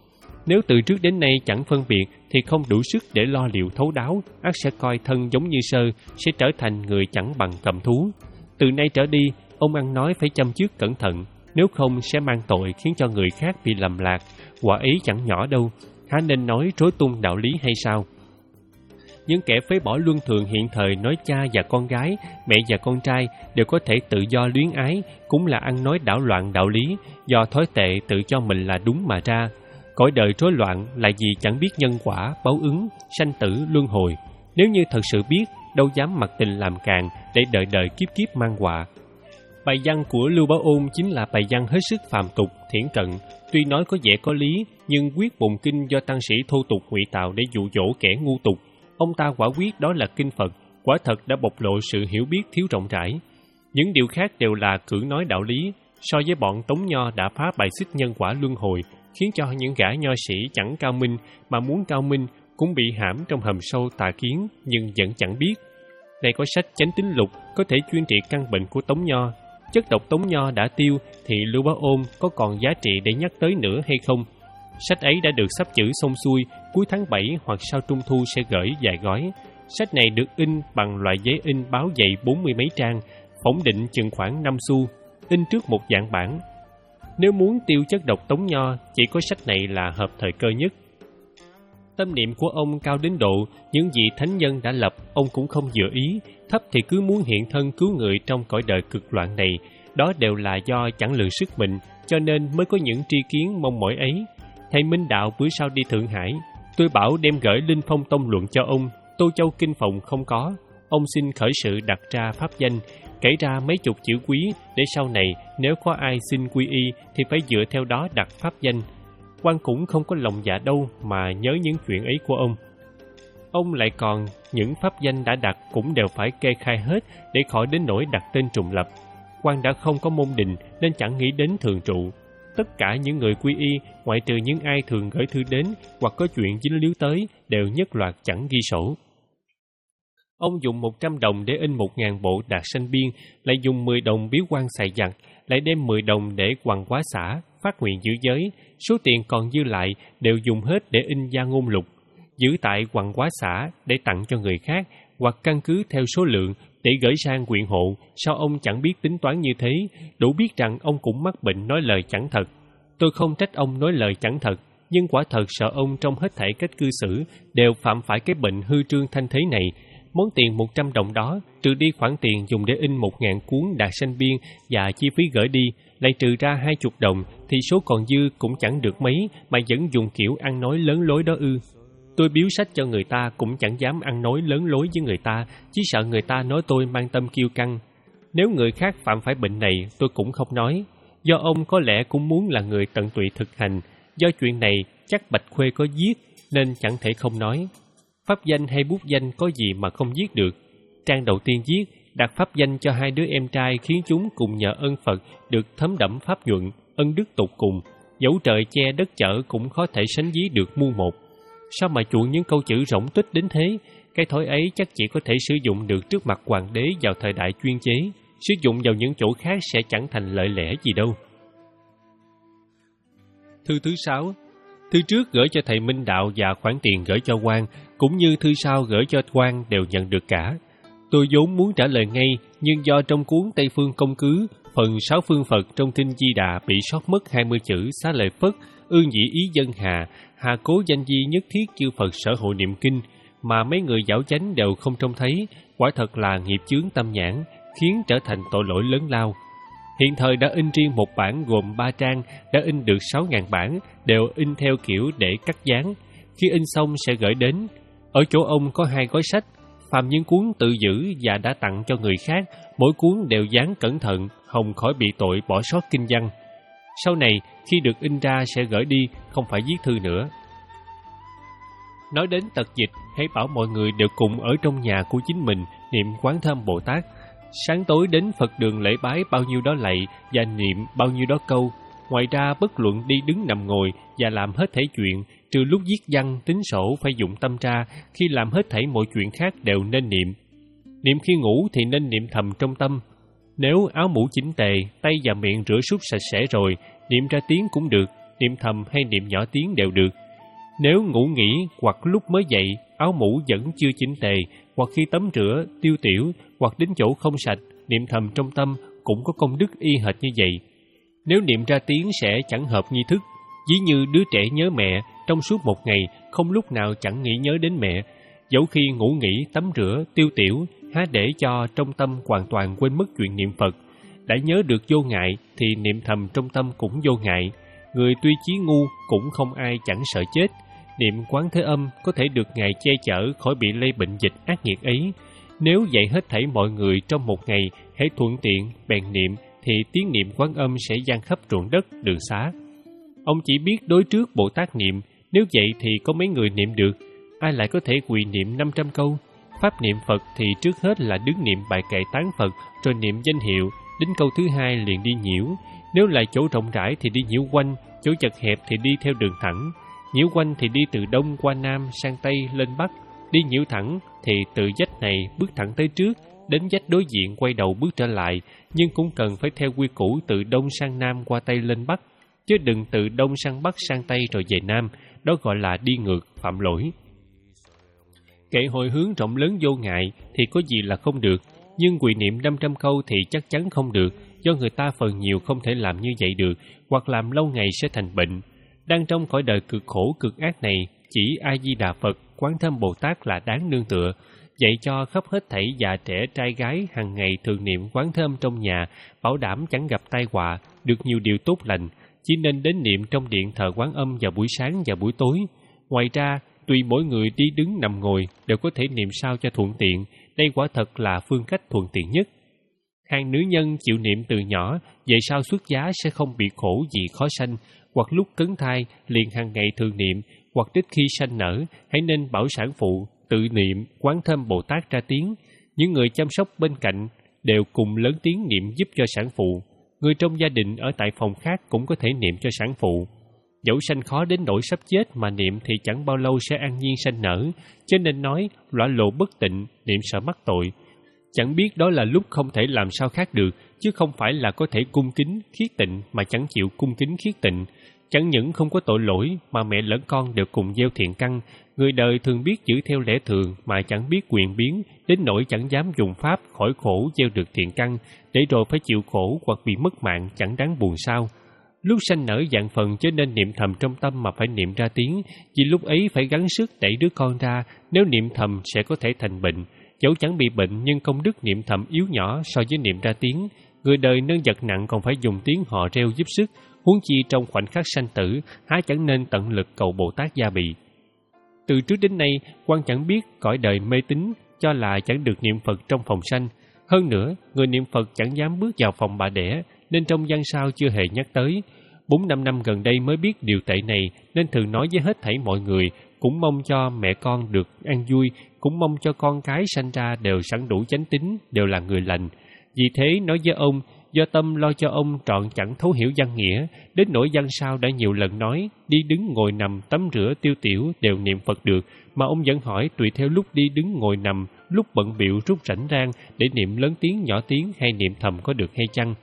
Nếu từ trước đến nay chẳng phân biệt thì không đủ sức để lo liệu thấu đáo, ắt sẽ coi thân giống như Sơ, sẽ trở thành người chẳng bằng cầm thú. Từ nay trở đi, ông ăn nói phải chăm chút cẩn thận, nếu không sẽ mang tội khiến cho người khác bị lầm lạc. Quả ấy chẳng nhỏ đâu, há nên nói rối tung đạo lý hay sao? Những kẻ phế bỏ luân thường hiện thời nói cha và con gái, mẹ và con trai đều có thể tự do luyến ái, cũng là ăn nói đảo loạn đạo lý, do thói tệ tự cho mình là đúng mà ra. Cõi đời rối loạn là vì chẳng biết nhân quả, báo ứng, sanh tử, luân hồi. Nếu như thật sự biết, đâu dám mặc tình làm càng để đợi đời kiếp kiếp mang họa. Bài văn của Lưu Bá Ôn chính là bài văn hết sức phàm tục, thiển cận. Tuy nói có vẻ có lý, nhưng quyết bùng kinh do tăng sĩ thô tục ngụy tạo để dụ dỗ kẻ ngu tục. Ông ta quả quyết đó là kinh Phật, quả thật đã bộc lộ sự hiểu biết thiếu rộng rãi. Những điều khác đều là cưỡng nói đạo lý. So với bọn Tống Nho đã phá bài xích nhân quả luân hồi, khiến cho những gã nho sĩ chẳng cao minh mà muốn cao minh cũng bị hãm trong hầm sâu tà kiến, nhưng vẫn chẳng biết. Đây có sách Chánh Tín Lục có thể chuyên trị căn bệnh của Tống Nho. Chất độc Tống Nho đã tiêu thì Lưu Bá Ôn có còn giá trị để nhắc tới nữa hay không? Sách ấy đã được sắp chữ xong xuôi, cuối tháng bảy hoặc sau trung thu sẽ gửi vài gói. Sách này được in bằng loại giấy in báo dày bốn mươi mấy trang, phỏng định chừng khoảng năm xu, in trước một dạng bản. Nếu muốn tiêu chất độc Tống Nho, chỉ có sách này là hợp thời cơ nhất. Tâm niệm của ông cao đến độ, những vị thánh nhân đã lập, ông cũng không vừa ý, thấp thì cứ muốn hiện thân cứu người trong cõi đời cực loạn này. Đó đều là do chẳng lường sức mình, cho nên mới có những tri kiến mong mỏi ấy. Thầy Minh Đạo bữa sau đi Thượng Hải, tôi bảo đem gửi Linh Phong Tông luận cho ông, Tô Châu Kinh Phòng không có. Ông xin khởi sự đặt ra pháp danh, kể ra mấy chục chữ quý, để sau này nếu có ai xin quy y thì phải dựa theo đó đặt pháp danh. Quan cũng không có lòng dạ đâu mà nhớ những chuyện ấy của ông. Ông lại còn những pháp danh đã đặt cũng đều phải kê khai hết để khỏi đến nỗi đặt tên trùng lập. Quan đã không có môn đình nên chẳng nghĩ đến thường trụ. Tất cả những người quy y, ngoại trừ những ai thường gửi thư đến hoặc có chuyện dính líu tới, đều nhất loạt chẳng ghi sổ. Ông dùng một trăm đồng để in một ngàn bộ Đạt Sanh Biên, lại dùng mười đồng biếu quan xài giặt, lại đem mười đồng để quằn quá xã, phát nguyện giữ giới. Số tiền còn dư lại đều dùng hết để in gia ngôn lục, giữ tại quằn quá xã để tặng cho người khác, hoặc căn cứ theo số lượng để gửi sang huyện hộ. Sao ông chẳng biết tính toán như thế, đủ biết rằng ông cũng mắc bệnh nói lời chẳng thật. Tôi không trách ông nói lời chẳng thật, nhưng quả thật sợ ông trong hết thảy cách cư xử đều phạm phải cái bệnh hư trương thanh thế này. Món tiền một trăm đồng đó, trừ đi khoản tiền dùng để in một ngàn cuốn Đạt Sanh Biên và chi phí gửi đi, lại trừ ra hai chục đồng, thì số còn dư cũng chẳng được mấy mà vẫn dùng kiểu ăn nói lớn lối đó ư. Tôi biếu sách cho người ta cũng chẳng dám ăn nói lớn lối với người ta, chỉ sợ người ta nói tôi mang tâm kiêu căng. Nếu người khác phạm phải bệnh này, tôi cũng không nói. Do ông có lẽ cũng muốn là người tận tụy thực hành, do chuyện này chắc Bạch Khuê có viết nên chẳng thể không nói. Pháp danh hay bút danh có gì mà không viết được. Trang đầu tiên viết, đặt pháp danh cho hai đứa em trai khiến chúng cùng nhờ ơn Phật được thấm đẫm pháp nhuận, ân đức tột cùng. Dẫu trời che đất chở cũng khó thể sánh ví được muôn một. Sao mà chuộng những câu chữ rỗng tuếch đến thế? Cái thói ấy chắc chỉ có thể sử dụng được trước mặt hoàng đế vào thời đại chuyên chế. Sử dụng vào những chỗ khác sẽ chẳng thành lợi lẽ gì đâu. Thư thứ sáu. Thư trước gửi cho thầy Minh Đạo và khoản tiền gửi cho quan, cũng như thư sau gửi cho quan đều nhận được cả. Tôi vốn muốn trả lời ngay, nhưng do trong cuốn Tây Phương Công Cứ, phần sáu phương Phật trong Kinh Di Đà bị sót mất hai mươi chữ xá lợi Phất, ương dĩ ý dân hà, hà cố danh di nhất thiết chư Phật sở hộ niệm kinh, mà mấy người giáo chánh đều không trông thấy, quả thật là nghiệp chướng tâm nhãn, khiến trở thành tội lỗi lớn lao. Hiện thời đã in riêng một bản gồm ba trang, đã in được sáu ngàn bản, đều in theo kiểu để cắt dán. Khi in xong sẽ gửi đến. Ở chỗ ông có hai gói sách, phàm những cuốn tự giữ và đã tặng cho người khác, mỗi cuốn đều dán cẩn thận, hòng khỏi bị tội bỏ sót kinh văn. Sau này, khi được in ra sẽ gửi đi, không phải viết thư nữa. Nói đến tật dịch, hãy bảo mọi người đều cùng ở trong nhà của chính mình niệm Quán Thâm Bồ Tát. Sáng tối đến Phật đường lễ bái bao nhiêu đó lạy và niệm bao nhiêu đó câu. Ngoài ra bất luận đi đứng nằm ngồi và làm hết thảy chuyện, trừ lúc viết văn, tính sổ phải dụng tâm ra, khi làm hết thảy mọi chuyện khác đều nên niệm. Niệm khi ngủ thì nên niệm thầm trong tâm. Nếu áo mũ chỉnh tề, tay và miệng rửa súc sạch sẽ rồi, niệm ra tiếng cũng được, niệm thầm hay niệm nhỏ tiếng đều được. Nếu ngủ nghỉ hoặc lúc mới dậy, áo mũ vẫn chưa chỉnh tề, hoặc khi tắm rửa, tiêu tiểu, hoặc đến chỗ không sạch, niệm thầm trong tâm cũng có công đức y hệt như vậy. Nếu niệm ra tiếng sẽ chẳng hợp nghi thức, ví như đứa trẻ nhớ mẹ, trong suốt một ngày không lúc nào chẳng nghĩ nhớ đến mẹ. Dẫu khi ngủ nghỉ, tắm rửa, tiêu tiểu, há để cho trong tâm hoàn toàn quên mất chuyện niệm Phật. Đã nhớ được vô ngại thì niệm thầm trong tâm cũng vô ngại. Người tuy chí ngu cũng không ai chẳng sợ chết. Niệm Quán Thế Âm có thể được Ngài che chở khỏi bị lây bệnh dịch ác nghiệt ấy. Nếu dạy hết thảy mọi người trong một ngày, hãy thuận tiện, bèn niệm, thì tiếng niệm Quán Âm sẽ vang khắp ruộng đất, đường xá. Ông chỉ biết đối trước Bồ Tát niệm, nếu vậy thì có mấy người niệm được, ai lại có thể quỳ niệm năm trăm câu. Pháp niệm Phật thì trước hết là đứng niệm bài kệ tán Phật, rồi niệm danh hiệu, đến câu thứ hai liền đi nhiễu. Nếu là chỗ rộng rãi thì đi nhiễu quanh, chỗ chật hẹp thì đi theo đường thẳng. Nhiễu quanh thì đi từ đông qua nam, sang tây lên bắc. Đi nhiễu thẳng thì từ vách này bước thẳng tới trước, đến vách đối diện quay đầu bước trở lại, nhưng cũng cần phải theo quy củ từ đông sang nam qua tây lên bắc, chứ đừng từ đông sang bắc sang tây rồi về nam, đó gọi là đi ngược, phạm lỗi. Kệ hồi hướng rộng lớn vô ngại thì có gì là không được, nhưng quỳ niệm năm trăm câu thì chắc chắn không được, do người ta phần nhiều không thể làm như vậy được, hoặc làm lâu ngày sẽ thành bệnh. Đang trong cõi đời cực khổ cực ác này, chỉ A Di Đà Phật, Quán Thế Âm Bồ Tát là đáng nương tựa, dạy cho khắp hết thảy già trẻ trai gái hàng ngày thường niệm Quán Thế Âm trong nhà, bảo đảm chẳng gặp tai họa, được nhiều điều tốt lành. Chỉ nên đến niệm trong điện thờ Quán Âm vào buổi sáng và buổi tối. Ngoài ra, tùy mỗi người đi đứng nằm ngồi đều có thể niệm sao cho thuận tiện. Đây quả thật là phương cách thuận tiện nhất. Hàng nữ nhân chịu niệm từ nhỏ, về sau xuất giá sẽ không bị khổ vì khó sanh, hoặc lúc cấn thai liền hàng ngày thường niệm, hoặc đích khi sanh nở, hãy nên bảo sản phụ tự niệm Quán Thế Âm Bồ Tát ra tiếng. Những người chăm sóc bên cạnh đều cùng lớn tiếng niệm giúp cho sản phụ. Người trong gia đình ở tại phòng khác cũng có thể niệm cho sản phụ. Dẫu sanh khó đến nỗi sắp chết mà niệm thì chẳng bao lâu sẽ an nhiên sanh nở, cho nên nói lõa lộ bất tịnh, niệm sợ mắc tội. Chẳng biết đó là lúc không thể làm sao khác được, chứ không phải là có thể cung kính, khiết tịnh mà chẳng chịu cung kính khiết tịnh. Chẳng những không có tội lỗi mà mẹ lẫn con đều cùng gieo thiện căn. Người đời thường biết giữ theo lẽ thường mà chẳng biết quyền biến, đến nỗi chẳng dám dùng pháp khỏi khổ gieo được thiện căn, để rồi phải chịu khổ hoặc bị mất mạng chẳng đáng buồn sao. Lúc sanh nở vạn phần cho nên niệm thầm trong tâm mà phải niệm ra tiếng, vì lúc ấy phải gắng sức đẩy đứa con ra, nếu niệm thầm sẽ có thể thành bệnh. Dẫu chẳng bị bệnh nhưng công đức niệm thầm yếu nhỏ so với niệm ra tiếng. Người đời nâng vật nặng còn phải dùng tiếng hò reo giúp sức, huống chi trong khoảnh khắc sanh tử, há chẳng nên tận lực cầu Bồ Tát gia bị. Từ trước đến nay, quan chẳng biết cõi đời mê tín, cho là chẳng được niệm Phật trong phòng sanh. Hơn nữa, người niệm Phật chẳng dám bước vào phòng bà đẻ, nên trong văn sao chưa hề nhắc tới. Bốn năm năm gần đây mới biết điều tệ này, nên thường nói với hết thảy mọi người, cũng mong cho mẹ con được an vui, cũng mong cho con cái sanh ra đều sẵn đủ chánh tín, đều là người lành. Vì thế nói với ông, do tâm lo cho ông trọn chẳng thấu hiểu văn nghĩa, đến nỗi văn sao đã nhiều lần nói, đi đứng ngồi nằm, tắm rửa tiêu tiểu đều niệm Phật được, mà ông vẫn hỏi tùy theo lúc đi đứng ngồi nằm, lúc bận bịu rút rảnh rang để niệm lớn tiếng nhỏ tiếng hay niệm thầm có được hay chăng.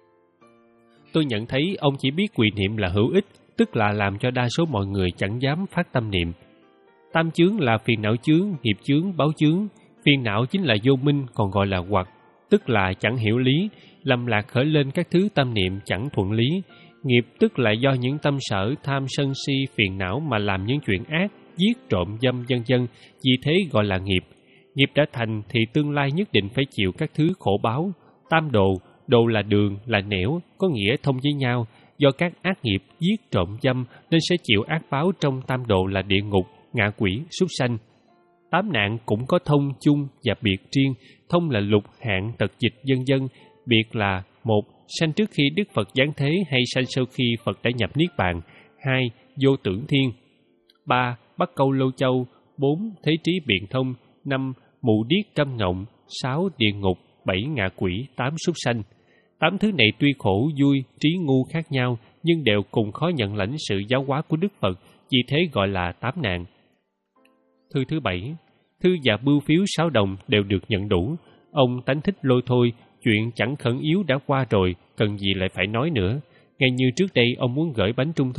Tôi nhận thấy ông chỉ biết quỳ niệm là hữu ích, tức là làm cho đa số mọi người chẳng dám phát tâm niệm. Tam chướng là phiền não chướng, nghiệp chướng, báo chướng. Phiền não chính là vô minh, còn gọi là hoặc, tức là chẳng hiểu lý, lầm lạc khởi lên các thứ tâm niệm chẳng thuận lý. Nghiệp tức là do những tâm sở, tham sân si, phiền não mà làm những chuyện ác, giết trộm dâm vân vân, vì thế gọi là nghiệp. Nghiệp đã thành thì tương lai nhất định phải chịu các thứ khổ báo. Tam đồ, đồ là đường, là nẻo, có nghĩa thông với nhau. Do các ác nghiệp giết trộm dâm nên sẽ chịu ác báo trong tam đồ là địa ngục, ngạ quỷ, súc sanh. Tám nạn cũng có thông chung và biệt riêng. Thông là lục hạn tật dịch vân vân. Biệt là: một. Sanh trước khi Đức Phật giáng thế hay sanh sau khi Phật đã nhập niết bàn. Hai. Vô tưởng thiên. Ba. Bắc câu lô châu. Bốn. Thế trí biện thông. Năm. Mù điếc trăm ngộng. Sáu. Địa ngục. Bảy. Ngạ quỷ. Tám. Súc sanh. Tám thứ này tuy khổ, vui, trí ngu khác nhau, nhưng đều cùng khó nhận lãnh sự giáo hóa của Đức Phật, vì thế gọi là tám nạn. Thư thứ bảy. Thư và bưu phiếu sáu đồng đều được nhận đủ. Ông tánh thích lôi thôi, chuyện chẳng khẩn yếu đã qua rồi, cần gì lại phải nói nữa. Ngay như trước đây ông muốn gửi bánh trung thu,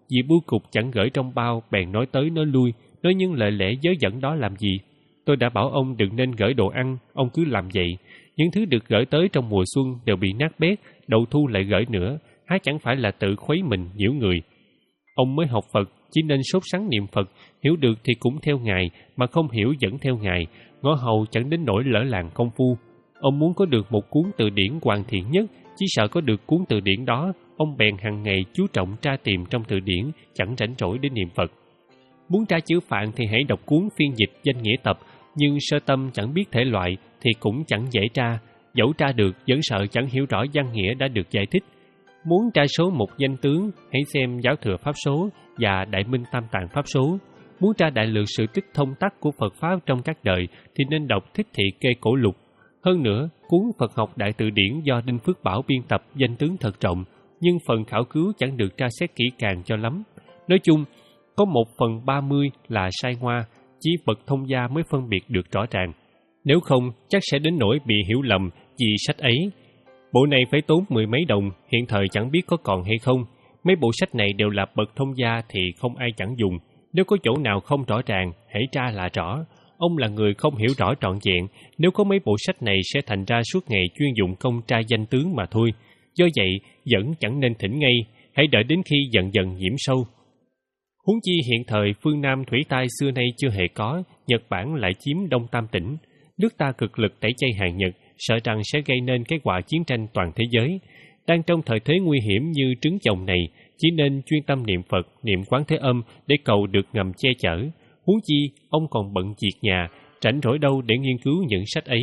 Vì bưu cục chẳng gửi trong bao, bèn nói tới nói lui, nói những lời lẽ dớ dẫn đó làm gì. Tôi đã bảo ông đừng nên gửi đồ ăn, ông cứ làm vậy. Những thứ được gửi tới trong mùa xuân đều bị nát bét, đầu thu lại gửi nữa, há chẳng phải là tự khuấy mình nhiễu người. Ông mới học Phật, chỉ nên sốt sắng niệm Phật, hiểu được thì cũng theo Ngài, mà không hiểu vẫn theo Ngài, ngõ hầu chẳng đến nỗi lỡ làng công phu. Ông muốn có được một cuốn từ điển hoàn thiện nhất, chỉ sợ có được cuốn từ điển đó, ông bèn hàng ngày chú trọng tra tìm trong từ điển, chẳng rảnh rỗi để niệm Phật. Muốn tra chữ Phạn thì hãy đọc cuốn phiên dịch danh nghĩa tập, nhưng sơ tâm chẳng biết thể loại thì cũng chẳng dễ tra, dẫu tra được vẫn sợ chẳng hiểu rõ văn nghĩa đã được giải thích. Muốn tra số một danh tướng, hãy xem Giáo thừa Pháp số và Đại Minh Tam Tạng Pháp số. Muốn tra đại lược sự tích thông tắc của Phật Pháp trong các đời thì nên đọc Thích Thị Kê Cổ Lục. Hơn nữa, cuốn Phật học Đại Từ Điển do Đinh Phước Bảo biên tập danh tướng thật rộng, nhưng phần khảo cứu chẳng được tra xét kỹ càng cho lắm. Nói chung, có một phần ba mươi là sai ngoa, chỉ bậc thông gia mới phân biệt được rõ ràng. Nếu không, chắc sẽ đến nỗi bị hiểu lầm vì sách ấy. Bộ này phải tốn mười mấy đồng, hiện thời chẳng biết có còn hay không. Mấy bộ sách này đều là bậc thông gia thì không ai chẳng dùng. Nếu có chỗ nào không rõ ràng, hãy tra là rõ. Ông là người không hiểu rõ trọn vẹn, nếu có mấy bộ sách này sẽ thành ra suốt ngày chuyên dụng công tra danh tướng mà thôi. Do vậy, vẫn chẳng nên thỉnh ngay, hãy đợi đến khi dần dần nhiễm sâu. Huống chi hiện thời phương Nam thủy tai xưa nay chưa hề có, Nhật Bản lại chiếm Đông Tam tỉnh. Nước ta cực lực tẩy chay hàng Nhật, sợ rằng sẽ gây nên cái họa chiến tranh toàn thế giới. Đang trong thời thế nguy hiểm như trứng chồng này, chỉ nên chuyên tâm niệm Phật, niệm Quán Thế Âm để cầu được ngầm che chở. Huống chi, ông còn bận việc nhà, rảnh rỗi đâu để nghiên cứu những sách ấy.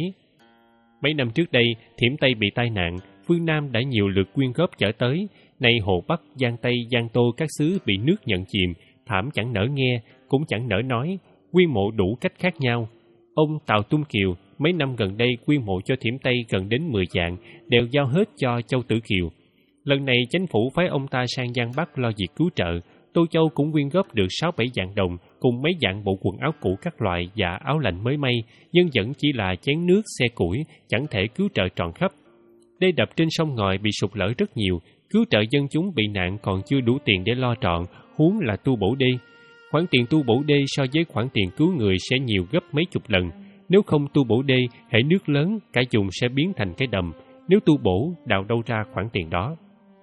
Mấy năm trước đây, Thiểm Tây bị tai nạn, phương Nam đã nhiều lượt quyên góp chở tới. Nay Hồ Bắc, Giang Tây, Giang Tô các xứ bị nước nhận chìm, thảm chẳng nỡ nghe, cũng chẳng nỡ nói, quy mộ đủ cách khác nhau. Ông Tào Tung Kiều, mấy năm gần đây quy mộ cho Thiểm Tây gần đến mười vạn, đều giao hết cho Châu Tử Kiều. Lần này chính phủ phái ông ta sang Giang Bắc lo việc cứu trợ, Tô Châu cũng quyên góp được sáu bảy vạn đồng, cùng mấy vạn bộ quần áo cũ các loại và áo lạnh mới may, nhưng vẫn chỉ là chén nước, xe củi, chẳng thể cứu trợ trọn khắp. Đê đập trên sông Ngòi bị sụt lở rất nhiều, cứu trợ dân chúng bị nạn còn chưa đủ tiền để lo trọn, huống là tu bổ đê. Khoản tiền tu bổ đê so với khoản tiền cứu người sẽ nhiều gấp mấy chục lần. Nếu không tu bổ đê, hễ nước lớn, cả vùng sẽ biến thành cái đầm. Nếu tu bổ, đào đâu ra khoản tiền đó?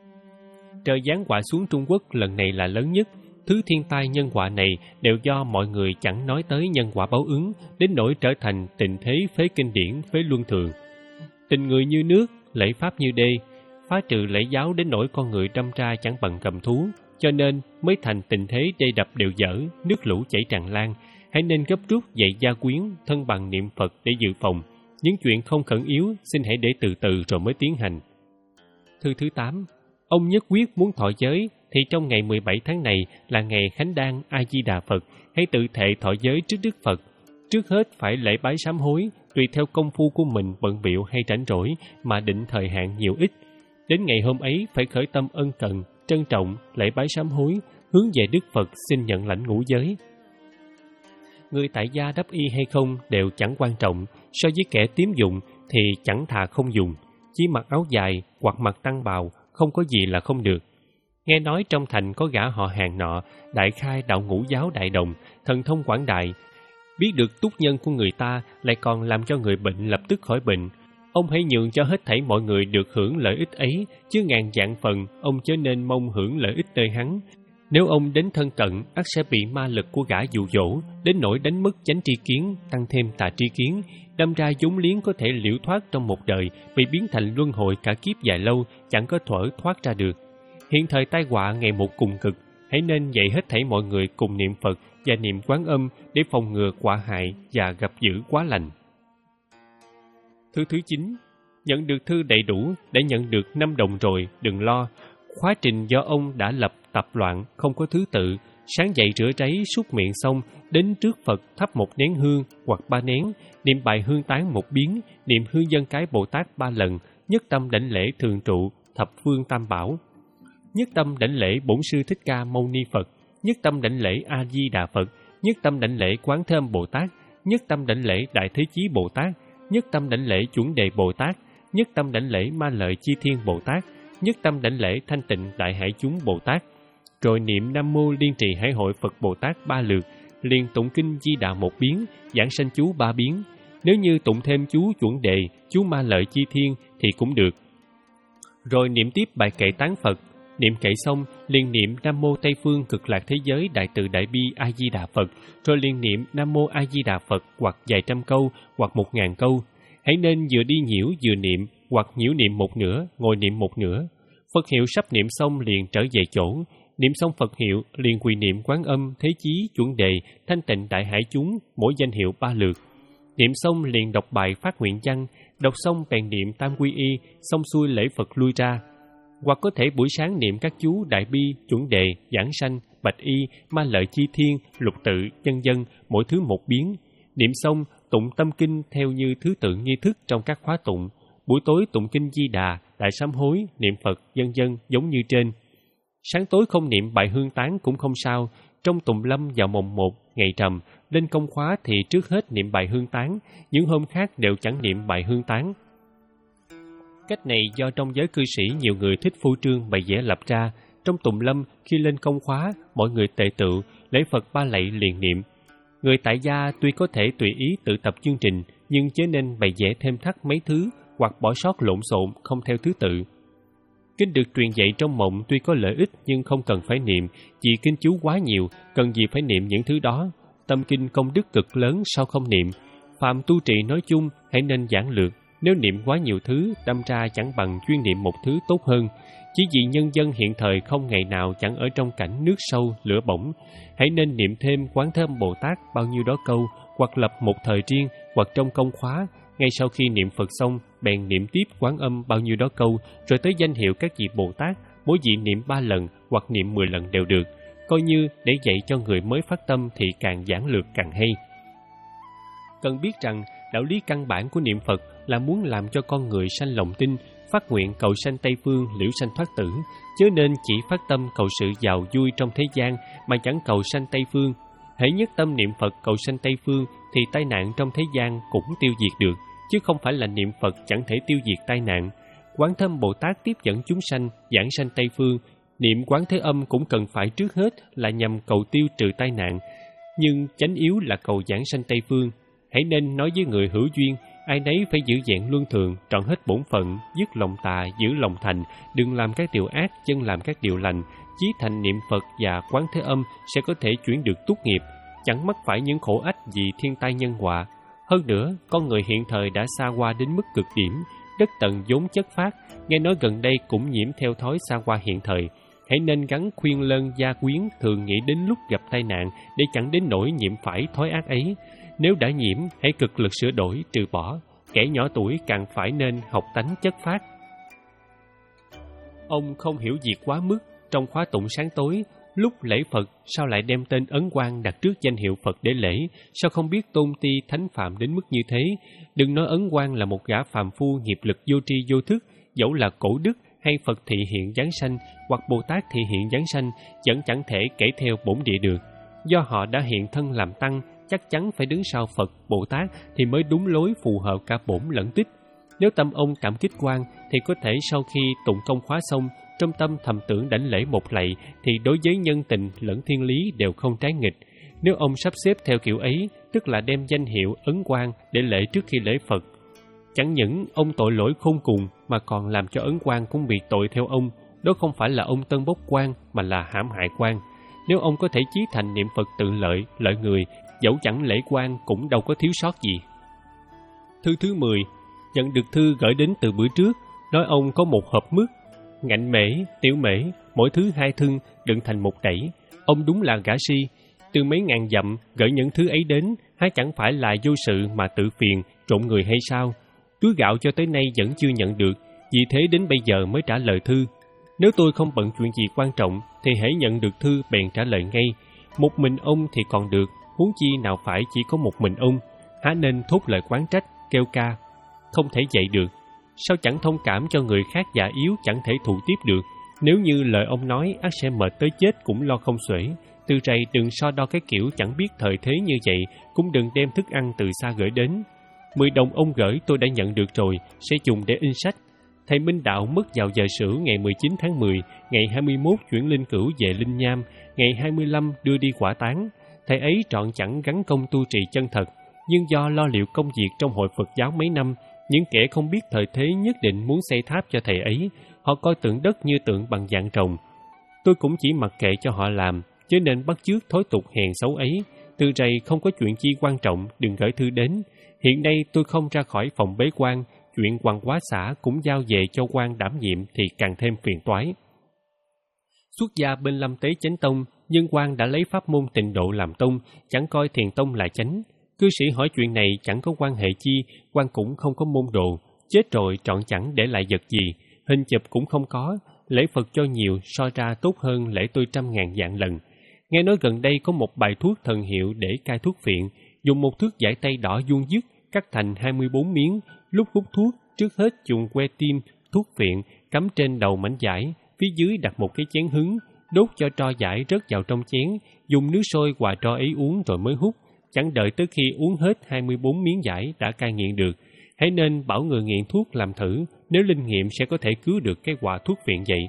Trời giáng họa xuống Trung Quốc lần này là lớn nhất. Thứ thiên tai nhân họa này đều do mọi người chẳng nói tới nhân quả báo ứng, đến nỗi trở thành tình thế phế kinh điển, phế luân thường. Tình người như nước, lễ pháp như đê, phá trừ lễ giáo đến nỗi con người đâm ra chẳng bằng cầm thú, cho nên mới thành tình thế đê đập đều dở, nước lũ chảy tràn lan. Hãy nên gấp rút dạy gia quyến, thân bằng niệm Phật để dự phòng. Những chuyện không khẩn yếu, xin hãy để từ từ rồi mới tiến hành. Thư thứ tám. Ông nhất quyết muốn thọ giới, thì trong ngày mười bảy tháng này là ngày Khánh Đan A-di-đà Phật, hãy tự thệ thọ giới trước Đức Phật. Trước hết phải lễ bái sám hối, tùy theo công phu của mình bận bịu hay rảnh rỗi mà định thời hạn nhiều ít. Đến ngày hôm ấy phải khởi tâm ân cần, trân trọng, lễ bái sám hối, hướng về Đức Phật xin nhận lãnh ngũ giới. Người tại gia đắp y hay không đều chẳng quan trọng, so với kẻ tiếm dụng thì chẳng thà không dùng. Chỉ mặc áo dài hoặc mặc tăng bào, không có gì là không được. Nghe nói trong thành có gã họ hàng nọ, đại khai đạo ngũ giáo đại đồng, thần thông quảng đại. Biết được túc nhân của người ta lại còn làm cho người bệnh lập tức khỏi bệnh. Ông hãy nhường cho hết thảy mọi người được hưởng lợi ích ấy, chứ ngàn vạn phần ông chớ nên mong hưởng lợi ích nơi hắn. Nếu ông đến thân cận, ắt sẽ bị ma lực của gã dụ dỗ, đến nỗi đánh mất chánh tri kiến, tăng thêm tà tri kiến, đâm ra vốn liếng có thể liễu thoát trong một đời, bị biến thành luân hồi cả kiếp dài lâu, chẳng có thuở thoát ra được. Hiện thời tai họa ngày một cùng cực, hãy nên dạy hết thảy mọi người cùng niệm Phật và niệm Quán Âm để phòng ngừa họa hại và gặp dữ quá lành. Thư thứ chín. Nhận được thư đầy đủ, để nhận được năm đồng rồi, đừng lo. Khóa trình do ông đã lập tập loạn, không có thứ tự. Sáng dậy rửa ráy, súc miệng xong, đến trước Phật thắp một nén hương hoặc ba nén, niệm bài hương tán một biến, niệm hương dân cái Bồ Tát ba lần, nhất tâm đảnh lễ thường trụ, thập phương tam bảo. Nhất tâm đảnh lễ Bổn Sư Thích Ca Mâu Ni Phật, nhất tâm đảnh lễ A Di Đà Phật, nhất tâm đảnh lễ Quán Thế Âm Bồ Tát, nhất tâm đảnh lễ Đại Thế Chí Bồ Tát, nhất tâm đảnh lễ Chuẩn Đề Bồ Tát, nhất tâm đảnh lễ Ma Lợi Chi Thiên Bồ Tát, nhất tâm đảnh lễ Thanh Tịnh Đại Hải Chúng Bồ Tát. rồi niệm Nam Mô Liên Trì Hải Hội Phật Bồ Tát ba lượt, liền tụng kinh Di Đà một biến, giảng sanh chú ba biến. Nếu như tụng thêm chú chuẩn đề, chú Ma Lợi Chi Thiên thì cũng được. Rồi niệm tiếp bài kệ tán Phật, niệm kệ xong liền niệm Nam Mô Tây Phương Cực Lạc Thế Giới Đại Từ Đại Bi A Di Đà Phật, rồi liền niệm Nam Mô A Di Đà Phật hoặc vài trăm câu hoặc một ngàn câu. Hãy nên vừa đi nhiễu vừa niệm, hoặc nhiễu niệm một nửa, ngồi niệm một nửa. Phật hiệu sắp niệm xong liền trở về chỗ, niệm xong Phật hiệu liền quỳ niệm Quán Âm, Thế Chí, Chuẩn Đề, Thanh Tịnh Đại Hải chúng, mỗi danh hiệu ba lượt. Niệm xong liền đọc bài phát nguyện văn, đọc xong bèn niệm Tam Quy Y, xong xuôi lễ Phật lui ra. Hoặc có thể buổi sáng niệm các chú Đại Bi, Chuẩn Đề, Giảng Sanh, Bạch Y, Ma Lợi Chi Thiên, Lục Tự, vân vân, mỗi thứ một biến. Niệm xong tụng tâm kinh theo như thứ tự nghi thức trong các khóa tụng. Buổi tối tụng kinh Di Đà, Đại Sám Hối, niệm Phật, vân vân giống như trên. Sáng tối không niệm bài hương tán cũng không sao. Trong tụng lâm vào mồng một ngày rằm, lên công khóa thì trước hết niệm bài hương tán, những hôm khác đều chẳng niệm bài hương tán. Cách này do trong giới cư sĩ nhiều người thích phô trương bày vẽ lập ra. Trong tụng lâm, khi lên công khóa, mọi người tề tựu, lễ Phật ba lạy liền niệm. Người tại gia tuy có thể tùy ý tự tập chương trình, nhưng chớ nên bày vẽ thêm thắt mấy thứ hoặc bỏ sót lộn xộn không theo thứ tự. Kinh được truyền dạy trong mộng tuy có lợi ích nhưng không cần phải niệm, vì kinh chú quá nhiều, cần gì phải niệm những thứ đó. Tâm kinh công đức cực lớn sao không niệm? Phạm tu trì nói chung hãy nên giản lược, nếu niệm quá nhiều thứ, đâm ra chẳng bằng chuyên niệm một thứ tốt hơn. Chỉ vì nhân dân hiện thời không ngày nào chẳng ở trong cảnh nước sâu, lửa bỏng, hãy nên niệm thêm Quán Thế Âm Bồ Tát bao nhiêu đó câu, hoặc lập một thời riêng, hoặc trong công khóa. Ngay sau khi niệm Phật xong, bèn niệm tiếp Quán Âm bao nhiêu đó câu, rồi tới danh hiệu các vị Bồ Tát, mỗi vị niệm ba lần hoặc niệm mười lần đều được, coi như để dạy cho người mới phát tâm thì càng giản lược càng hay. Cần biết rằng, đạo lý căn bản của niệm Phật là muốn làm cho con người sanh lòng tin, phát nguyện cầu sanh Tây Phương, liễu sanh thoát tử, chớ nên chỉ phát tâm cầu sự giàu vui trong thế gian mà chẳng cầu sanh Tây Phương. Hễ nhất tâm niệm Phật cầu sanh Tây Phương thì tai nạn trong thế gian cũng tiêu diệt được, chứ không phải là niệm Phật chẳng thể tiêu diệt tai nạn. Quán Thế Âm Bồ Tát tiếp dẫn chúng sanh, giảng sanh Tây Phương, niệm Quán Thế Âm cũng cần phải trước hết là nhằm cầu tiêu trừ tai nạn, nhưng chánh yếu là cầu giảng sanh Tây Phương. Hãy nên nói với người hữu duyên, ai nấy phải giữ vẹn luân thường, trọn hết bổn phận, dứt lòng tà, giữ lòng thành, đừng làm các điều ác, chân làm các điều lành. Chí thành niệm Phật và Quán Thế Âm sẽ có thể chuyển được túc nghiệp, chẳng mắc phải những khổ ách vì thiên tai nhân họa. Hơn nữa, con người hiện thời đã xa hoa đến mức cực điểm, đất tận vốn chất phát, nghe nói gần đây cũng nhiễm theo thói xa hoa hiện thời. Hãy nên gắn khuyên lân gia quyến, thường nghĩ đến lúc gặp tai nạn để chẳng đến nỗi nhiễm phải thói ác ấy. Nếu đã nhiễm, hãy cực lực sửa đổi, trừ bỏ. Kẻ nhỏ tuổi càng phải nên học tánh chất phát. Ông không hiểu việc quá mức. Trong khóa tụng sáng tối, lúc lễ Phật sao lại đem tên Ấn Quang đặt trước danh hiệu Phật để lễ? Sao không biết tôn ti thánh phạm đến mức như thế? Đừng nói Ấn Quang là một gã phàm phu nghiệp lực vô tri vô thức, dẫu là cổ đức hay Phật thị hiện giáng sanh hoặc Bồ Tát thị hiện giáng sanh vẫn chẳng thể kể theo bổn địa được. Do họ đã hiện thân làm tăng, chắc chắn phải đứng sau Phật, Bồ Tát thì mới đúng lối phù hợp cả bổn lẫn tích. Nếu tâm ông cảm kích quan thì có thể sau khi tụng công khóa xong, trong tâm thầm tưởng đảnh lễ một lạy thì đối với nhân tình lẫn thiên lý đều không trái nghịch. Nếu ông sắp xếp theo kiểu ấy, tức là đem danh hiệu Ấn Quang để lễ trước khi lễ Phật, chẳng những ông tội lỗi khôn cùng mà còn làm cho Ấn Quang cũng bị tội theo ông. Đó không phải là ông tân bốc quan mà là hãm hại quan. Nếu ông có thể chí thành niệm Phật tự lợi, lợi người, dẫu chẳng lễ quan cũng đâu có thiếu sót gì. Thư thứ mười, nhận được thư gửi đến từ bữa trước, nói ông có một hộp mứt, ngạnh mễ, tiểu mễ, mỗi thứ hai thưng, đựng thành một đẩy. Ông đúng là gã si, từ mấy ngàn dặm gửi những thứ ấy đến, há chẳng phải là vô sự mà tự phiền, trộn người hay sao? Túi gạo cho tới nay vẫn chưa nhận được, vì thế đến bây giờ mới trả lời thư. Nếu tôi không bận chuyện gì quan trọng, thì hễ nhận được thư bèn trả lời ngay. Một mình ông thì còn được, huống chi nào phải chỉ có một mình ông, há nên thốt lời quán trách, kêu ca. Không thể dạy được, sao chẳng thông cảm cho người khác già yếu chẳng thể thụ tiếp được. Nếu như lời ông nói ắt sẽ mệt tới chết cũng lo không xuể. Từ rày đừng so đo cái kiểu chẳng biết thời thế như vậy, cũng đừng đem thức ăn từ xa gửi đến. Mười đồng ông gửi tôi đã nhận được rồi, sẽ dùng để in sách. Thầy Minh Đạo mất vào giờ sửu ngày mười chín tháng mười, ngày hai mươi mốt chuyển linh cữu về Linh Nham, ngày hai mươi lăm đưa đi hỏa táng. Thầy ấy trọn chẳng gắn công tu trì chân thật, nhưng do lo liệu công việc trong hội Phật giáo mấy năm, những kẻ không biết thời thế nhất định muốn xây tháp cho thầy ấy. Họ coi tượng đất như tượng bằng dạng trồng. Tôi cũng chỉ mặc kệ cho họ làm, chứ nên bắt chước thói tục hèn xấu ấy. Từ rày không có chuyện chi quan trọng, đừng gửi thư đến. Hiện nay tôi không ra khỏi phòng bế quan, chuyện Hoàng Hóa xã cũng giao về cho quan đảm nhiệm thì càng thêm phiền toái. Xuất gia bên Lâm Tế Chánh Tông, nhưng quan đã lấy pháp môn Tịnh Độ làm tông, chẳng coi Thiền Tông là chánh. Cư sĩ hỏi chuyện này chẳng có quan hệ chi, quan cũng không có môn đồ, chết rồi trọn chẳng để lại vật gì, hình chụp cũng không có, lễ Phật cho nhiều so ra tốt hơn lễ tôi trăm ngàn vạn lần. Nghe nói gần đây có một bài thuốc thần hiệu để cai thuốc phiện, dùng một thước giải tay đỏ vuông vức, cắt thành hai mươi bốn miếng, lúc hút thuốc, trước hết dùng que tim, thuốc phiện, cắm trên đầu mảnh giải, phía dưới đặt một cái chén hứng, đốt cho tro giải rớt vào trong chén, dùng nước sôi hòa tro ấy uống rồi mới hút, chẳng đợi tới khi uống hết hai mươi bốn miếng giải đã cai nghiện được. Hãy nên bảo người nghiện thuốc làm thử, nếu linh nghiệm sẽ có thể cứu được cái quả thuốc phiện vậy.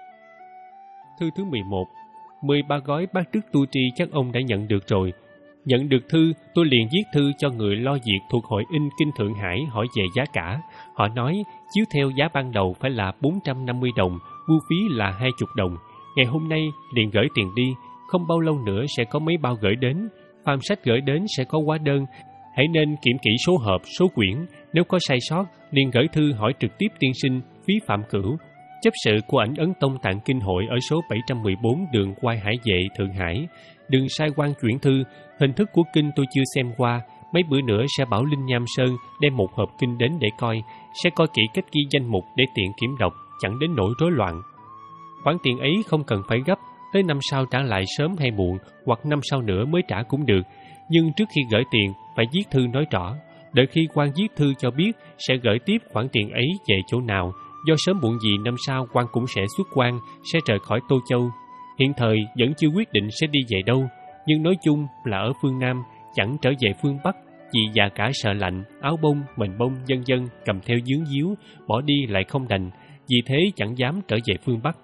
Thư thứ mười một. mười ba gói bát đức tu tri chắc ông đã nhận được rồi. Nhận được thư, tôi liền viết thư cho người lo việc thuộc hội in Kinh Thượng Hải hỏi về giá cả. Họ nói, chiếu theo giá ban đầu phải là bốn trăm năm mươi đồng, bưu phí là hai mươi đồng. Ngày hôm nay liền gửi tiền đi, không bao lâu nữa sẽ có mấy bao gửi đến. Phàm sách gửi đến sẽ có hóa đơn. Hãy nên kiểm kỹ số hộp, số quyển. Nếu có sai sót, liền gửi thư hỏi trực tiếp tiên sinh Phí Phạm Cửu, chấp sự của ảnh Ấn Tông Tạng Kinh Hội ở số bảy trăm mười bốn đường Quai Hải Vệ, Thượng Hải. Đừng sai quan chuyển thư, hình thức của kinh tôi chưa xem qua. Mấy bữa nữa sẽ bảo Linh Nham Sơn đem một hộp kinh đến để coi, sẽ coi kỹ cách ghi danh mục để tiện kiểm đọc, chẳng đến nỗi rối loạn. Khoản tiền ấy không cần phải gấp, tới năm sau trả lại sớm hay muộn, hoặc năm sau nữa mới trả cũng được. Nhưng trước khi gửi tiền, phải viết thư nói rõ. Đợi khi quan viết thư cho biết sẽ gửi tiếp khoản tiền ấy về chỗ nào, do sớm muộn gì năm sau quan cũng sẽ xuất quan, sẽ rời khỏi Tô Châu. Hiện thời vẫn chưa quyết định sẽ đi về đâu, nhưng nói chung là ở phương Nam, chẳng trở về phương Bắc, vì già cả sợ lạnh, áo bông, mền bông, vân vân cầm theo dướng díu, bỏ đi lại không đành, vì thế chẳng dám trở về phương Bắc.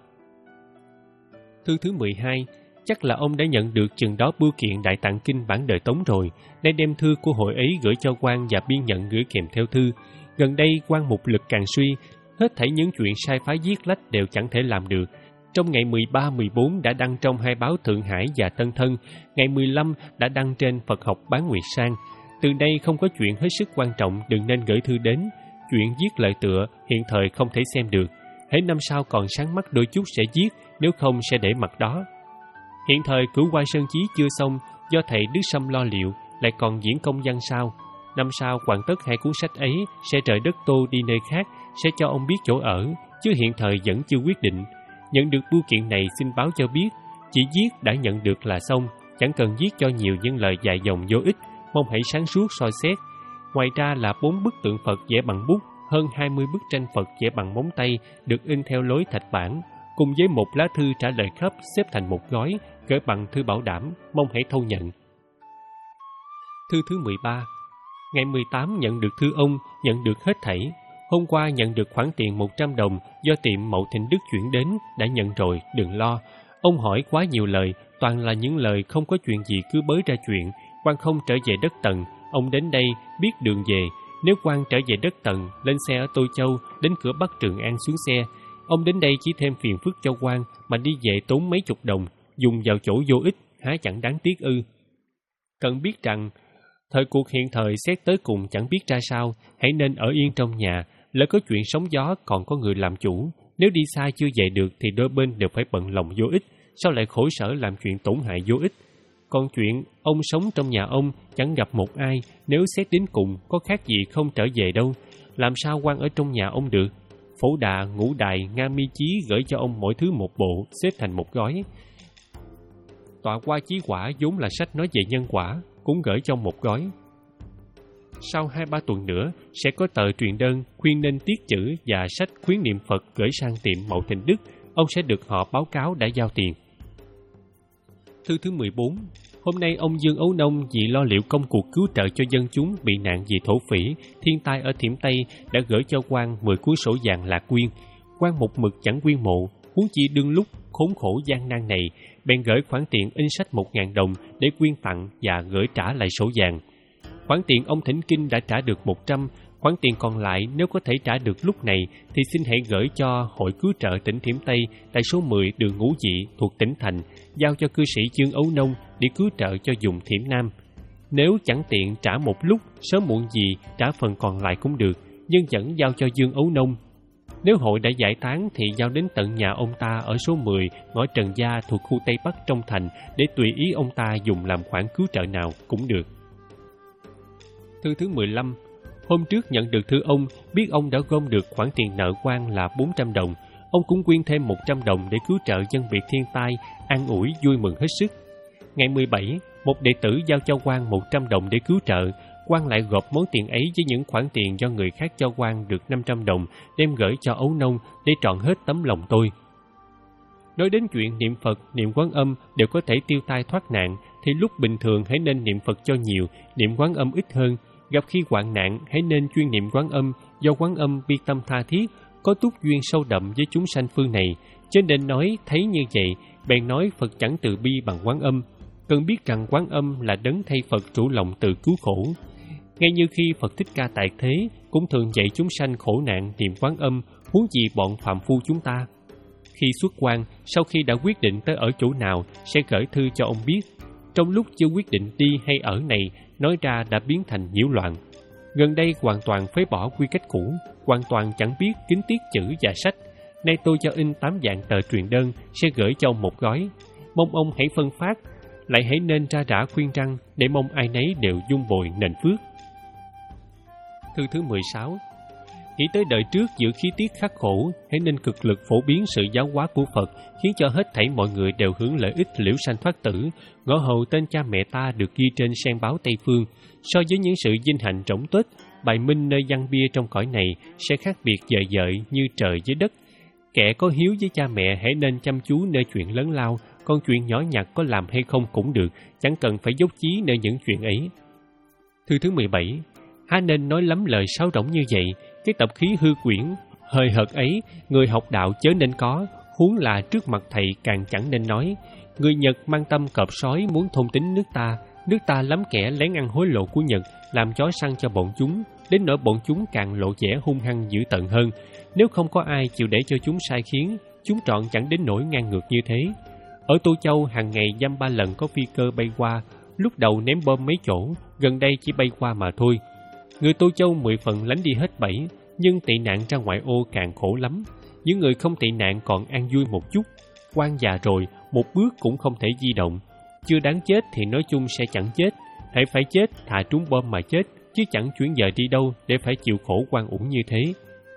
Thư thứ mười hai. Chắc là ông đã nhận được chừng đó bưu kiện Đại Tạng Kinh bản đời Tống rồi, nên đem thư của hội ấy gửi cho quan và biên nhận gửi kèm theo thư. Gần đây quan mục lực càng suy, hết thảy những chuyện sai phái viết lách đều chẳng thể làm được. Trong ngày mười ba mười bốn đã đăng trong hai báo Thượng Hải và Tân Thân, ngày mười lăm đã đăng trên Phật học Bán Nguyệt Sang. Từ đây không có chuyện hết sức quan trọng, đừng nên gửi thư đến. Chuyện viết lời tựa hiện thời không thể xem được. Hễ năm sau còn sáng mắt đôi chút sẽ viết, nếu không sẽ để mặt đó. Hiện thời Cửu Oai Sơn Chí chưa xong, do thầy Đức Sâm lo liệu, lại còn diễn công văn sau. Năm sau hoàn tất hai cuốn sách ấy, sẽ rời đất Tô đi nơi khác, sẽ cho ông biết chỗ ở, chứ hiện thời vẫn chưa quyết định. Nhận được bưu kiện này xin báo cho biết, chỉ viết đã nhận được là xong, chẳng cần viết cho nhiều những lời dài dòng vô ích, mong hãy sáng suốt soi xét. Ngoài ra là bốn bức tượng Phật vẽ bằng bút, hơn hai mươi bức tranh Phật vẽ bằng móng tay được in theo lối thạch bản, cùng với một lá thư trả lời khắp xếp thành một gói, gửi bằng thư bảo đảm, mong hãy thâu nhận. Thư thứ mười ba. Ngày mười tám nhận được thư ông, nhận được hết thảy. Hôm qua nhận được khoản tiền một trăm đồng do tiệm Mậu Thịnh Đức chuyển đến, đã nhận rồi, đừng lo. Ông hỏi quá nhiều lời, toàn là những lời không có chuyện gì cứ bới ra chuyện. Quan không trở về đất Tần, ông đến đây biết đường về. Nếu quan trở về đất Tần, lên xe ở Tô Châu, đến cửa Bắc Trường An xuống xe. Ông đến đây chỉ thêm phiền phức cho quan, mà đi về tốn mấy chục đồng, dùng vào chỗ vô ích, há chẳng đáng tiếc ư. Cần biết rằng, thời cuộc hiện thời xét tới cùng chẳng biết ra sao, hãy nên ở yên trong nhà, lỡ có chuyện sóng gió còn có người làm chủ. Nếu đi xa chưa về được thì đôi bên đều phải bận lòng vô ích, sao lại khổ sở làm chuyện tổn hại vô ích. Còn chuyện ông sống trong nhà ông chẳng gặp một ai, nếu xét đến cùng có khác gì không trở về đâu. Làm sao quan ở trong nhà ông được? Phổ Đà, Ngũ Đài, Nga Mi Chí gửi cho ông mỗi thứ một bộ, xếp thành một gói. Tọa Qua Chí Quả vốn là sách nói về nhân quả, cũng gửi cho một gói. Sau hai ba tuần nữa sẽ có tờ truyền đơn khuyên nên tiết chữ và sách khuyến niệm Phật gửi sang tiệm Mậu Thịnh Đức, ông sẽ được họ báo cáo đã giao tiền. Thư thứ mười bốn. Hôm nay ông Dương Ấu Nông vì lo liệu công cuộc cứu trợ cho dân chúng bị nạn vì thổ phỉ, thiên tai ở Thiểm Tây đã gửi cho quan mười cuốn sổ vàng lạc quyên. Quan một mực chẳng quyên mộ, huống chi đương lúc khốn khổ gian nan này, bèn gửi khoản tiền in sách một ngàn đồng để quyên tặng và gửi trả lại sổ vàng. Khoản tiền ông thỉnh kinh đã trả được một trăm, khoản tiền còn lại nếu có thể trả được lúc này thì xin hãy gửi cho Hội Cứu trợ tỉnh Thiểm Tây tại số mười đường Ngũ Dị thuộc tỉnh Thành, giao cho cư sĩ Dương Ấu Nông để cứu trợ cho vùng Thiểm Nam. Nếu chẳng tiện trả một lúc, sớm muộn gì trả phần còn lại cũng được, nhưng vẫn giao cho Dương Ấu Nông. Nếu hội đã giải tán thì giao đến tận nhà ông ta ở số mười, ngõ Trần Gia thuộc khu Tây Bắc trong thành để tùy ý ông ta dùng làm khoản cứu trợ nào cũng được. Thư thứ mười lăm. Hôm trước nhận được thư ông, biết ông đã gom được khoản tiền nợ quan là bốn trăm đồng. Ông cũng quyên thêm một trăm đồng để cứu trợ dân bị thiên tai, an ủi vui mừng hết sức. Ngày mười bảy, một đệ tử giao cho quan một trăm đồng để cứu trợ. Quan lại gộp món tiền ấy với những khoản tiền do người khác cho quan được năm trăm đồng, đem gửi cho Ấu Nông để trọn hết tấm lòng tôi. Nói đến chuyện niệm Phật, niệm Quán Âm đều có thể tiêu tai thoát nạn, thì lúc bình thường hãy nên niệm Phật cho nhiều, niệm Quán Âm ít hơn. Gặp khi hoạn nạn, hãy nên chuyên niệm Quán Âm, do Quán Âm bi tâm tha thiết, có túc duyên sâu đậm với chúng sanh phương này. Cho nên nói thấy như vậy, bèn nói Phật chẳng từ bi bằng Quán Âm. Cần biết rằng Quán Âm là đấng thay Phật chủ lòng từ cứu khổ. Ngay như khi Phật Thích Ca tại thế, cũng thường dạy chúng sanh khổ nạn niệm Quán Âm, huống gì bọn phàm phu chúng ta. Khi xuất quan, sau khi đã quyết định tới ở chỗ nào, sẽ gửi thư cho ông biết. Trong lúc chưa quyết định đi hay ở này, nói ra đã biến thành nhiễu loạn. Gần đây hoàn toàn phế bỏ quy cách cũ, hoàn toàn chẳng biết kính tiết chữ và sách. Nay tôi cho in tám vạn tờ truyền đơn, sẽ gửi cho ông một gói. Mong ông hãy phân phát, lại hãy nên ra rã khuyên răn, để mong ai nấy đều dung bồi nền phước. Thư thứ mười sáu. Nghĩ tới đời trước giữ khí tiết khắc khổ, hãy nên cực lực phổ biến sự giáo hóa của Phật, khiến cho hết thảy mọi người đều hưởng lợi ích liễu sanh thoát tử. Ngõ hầu tên cha mẹ ta được ghi trên sen báo Tây Phương. So với những sự vinh hạnh rỗng tuếch, bài minh nơi văn bia trong cõi này sẽ khác biệt dời dợi như trời với đất. Kẻ có hiếu với cha mẹ hãy nên chăm chú nơi chuyện lớn lao, còn chuyện nhỏ nhặt có làm hay không cũng được, chẳng cần phải dốc chí nơi những chuyện ấy. Thư thứ mười bảy. Há nên nói lắm lời sáo rỗng như vậy, cái tập khí hư quyển, hời hợt ấy, người học đạo chớ nên có, huống là trước mặt thầy càng chẳng nên nói. Người Nhật mang tâm cọp sói muốn thôn tính nước ta, nước ta lắm kẻ lén ăn hối lộ của Nhật, làm chó săn cho bọn chúng, đến nỗi bọn chúng càng lộ vẻ hung hăng dữ tợn hơn. Nếu không có ai chịu để cho chúng sai khiến, chúng trọn chẳng đến nỗi ngang ngược như thế. Ở Tô Châu hàng ngày dăm ba lần có phi cơ bay qua, lúc đầu ném bom mấy chỗ, gần đây chỉ bay qua mà thôi. Người Tô Châu mười phần lánh đi hết bẫy, nhưng tị nạn ra ngoại ô càng khổ lắm. Những người không tị nạn còn an vui một chút, quan già rồi, một bước cũng không thể di động. Chưa đáng chết thì nói chung sẽ chẳng chết, hãy phải chết thà trúng bom mà chết, chứ chẳng chuyển dời đi đâu để phải chịu khổ oan uổng như thế.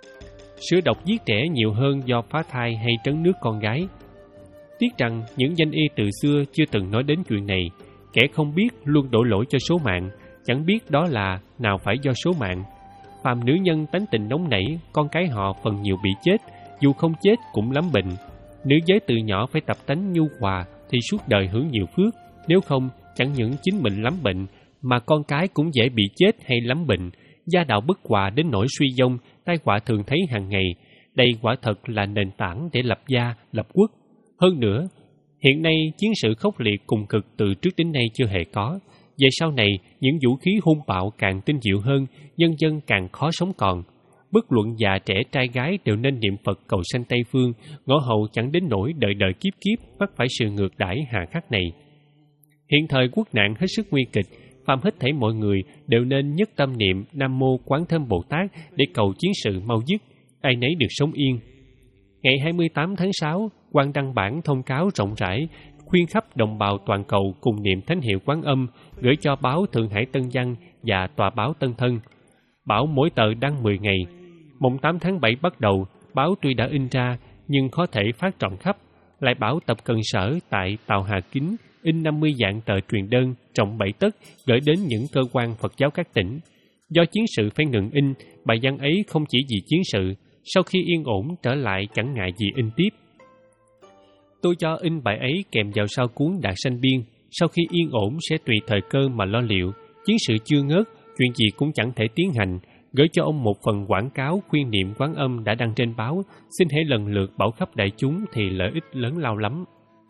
Sữa độc giết trẻ nhiều hơn do phá thai hay trấn nước con gái. Tiếc rằng những danh y từ xưa chưa từng nói đến chuyện này, kẻ không biết luôn đổ lỗi cho số mạng, chẳng biết đó là nào phải do số mạng. Phàm nữ nhân tánh tình nóng nảy, con cái họ phần nhiều bị chết, dù không chết cũng lắm bệnh. Nữ giới từ nhỏ phải tập tánh nhu hòa thì suốt đời hưởng nhiều phước, nếu không chẳng những chính mình lắm bệnh mà con cái cũng dễ bị chết hay lắm bệnh. Gia đạo bất hòa đến nỗi suy vong, tai họa thường thấy hàng ngày. Đây quả thật là nền tảng để lập gia, lập quốc. Hơn nữa, hiện nay chiến sự khốc liệt cùng cực từ trước đến nay chưa hề có. Về sau này, những vũ khí hung bạo càng tinh diệu hơn, nhân dân càng khó sống còn. Bất luận già trẻ trai gái đều nên niệm Phật cầu sanh Tây Phương, ngõ hầu chẳng đến nỗi đời đời kiếp kiếp mắc phải sự ngược đãi hà khắc này. Hiện thời quốc nạn hết sức nguy kịch, phàm hết thảy mọi người đều nên nhất tâm niệm Nam Mô Quán Thâm Bồ Tát để cầu chiến sự mau dứt, ai nấy được sống yên. Ngày hai mươi tám tháng sáu, quan đăng bản thông cáo rộng rãi, khuyên khắp đồng bào toàn cầu cùng niệm thánh hiệu Quán Âm, gửi cho báo Thượng Hải Tân Văn và tòa báo Tân Thân. Bảo mỗi tờ đăng mười ngày. Mùng tám tháng bảy bắt đầu, báo tuy đã in ra nhưng khó thể phát trọn khắp. Lại bảo tập cần sở tại Tàu Hà Kính in năm mươi vạn tờ truyền đơn trọng bảy tấc gửi đến những cơ quan Phật giáo các tỉnh. Do chiến sự phải ngừng in, bài văn ấy không chỉ vì chiến sự, sau khi yên ổn trở lại chẳng ngại gì in tiếp. Tôi cho in bài ấy kèm vào sau cuốn Đạt Sanh Biên, sau khi yên ổn sẽ tùy thời cơ mà lo liệu. Chiến sự chưa ngớt, chuyện gì cũng chẳng thể tiến hành. Gửi cho ông một phần quảng cáo khuyên niệm Quán Âm đã đăng trên báo, xin hãy lần lượt bảo khắp đại chúng thì lợi ích lớn lao lắm.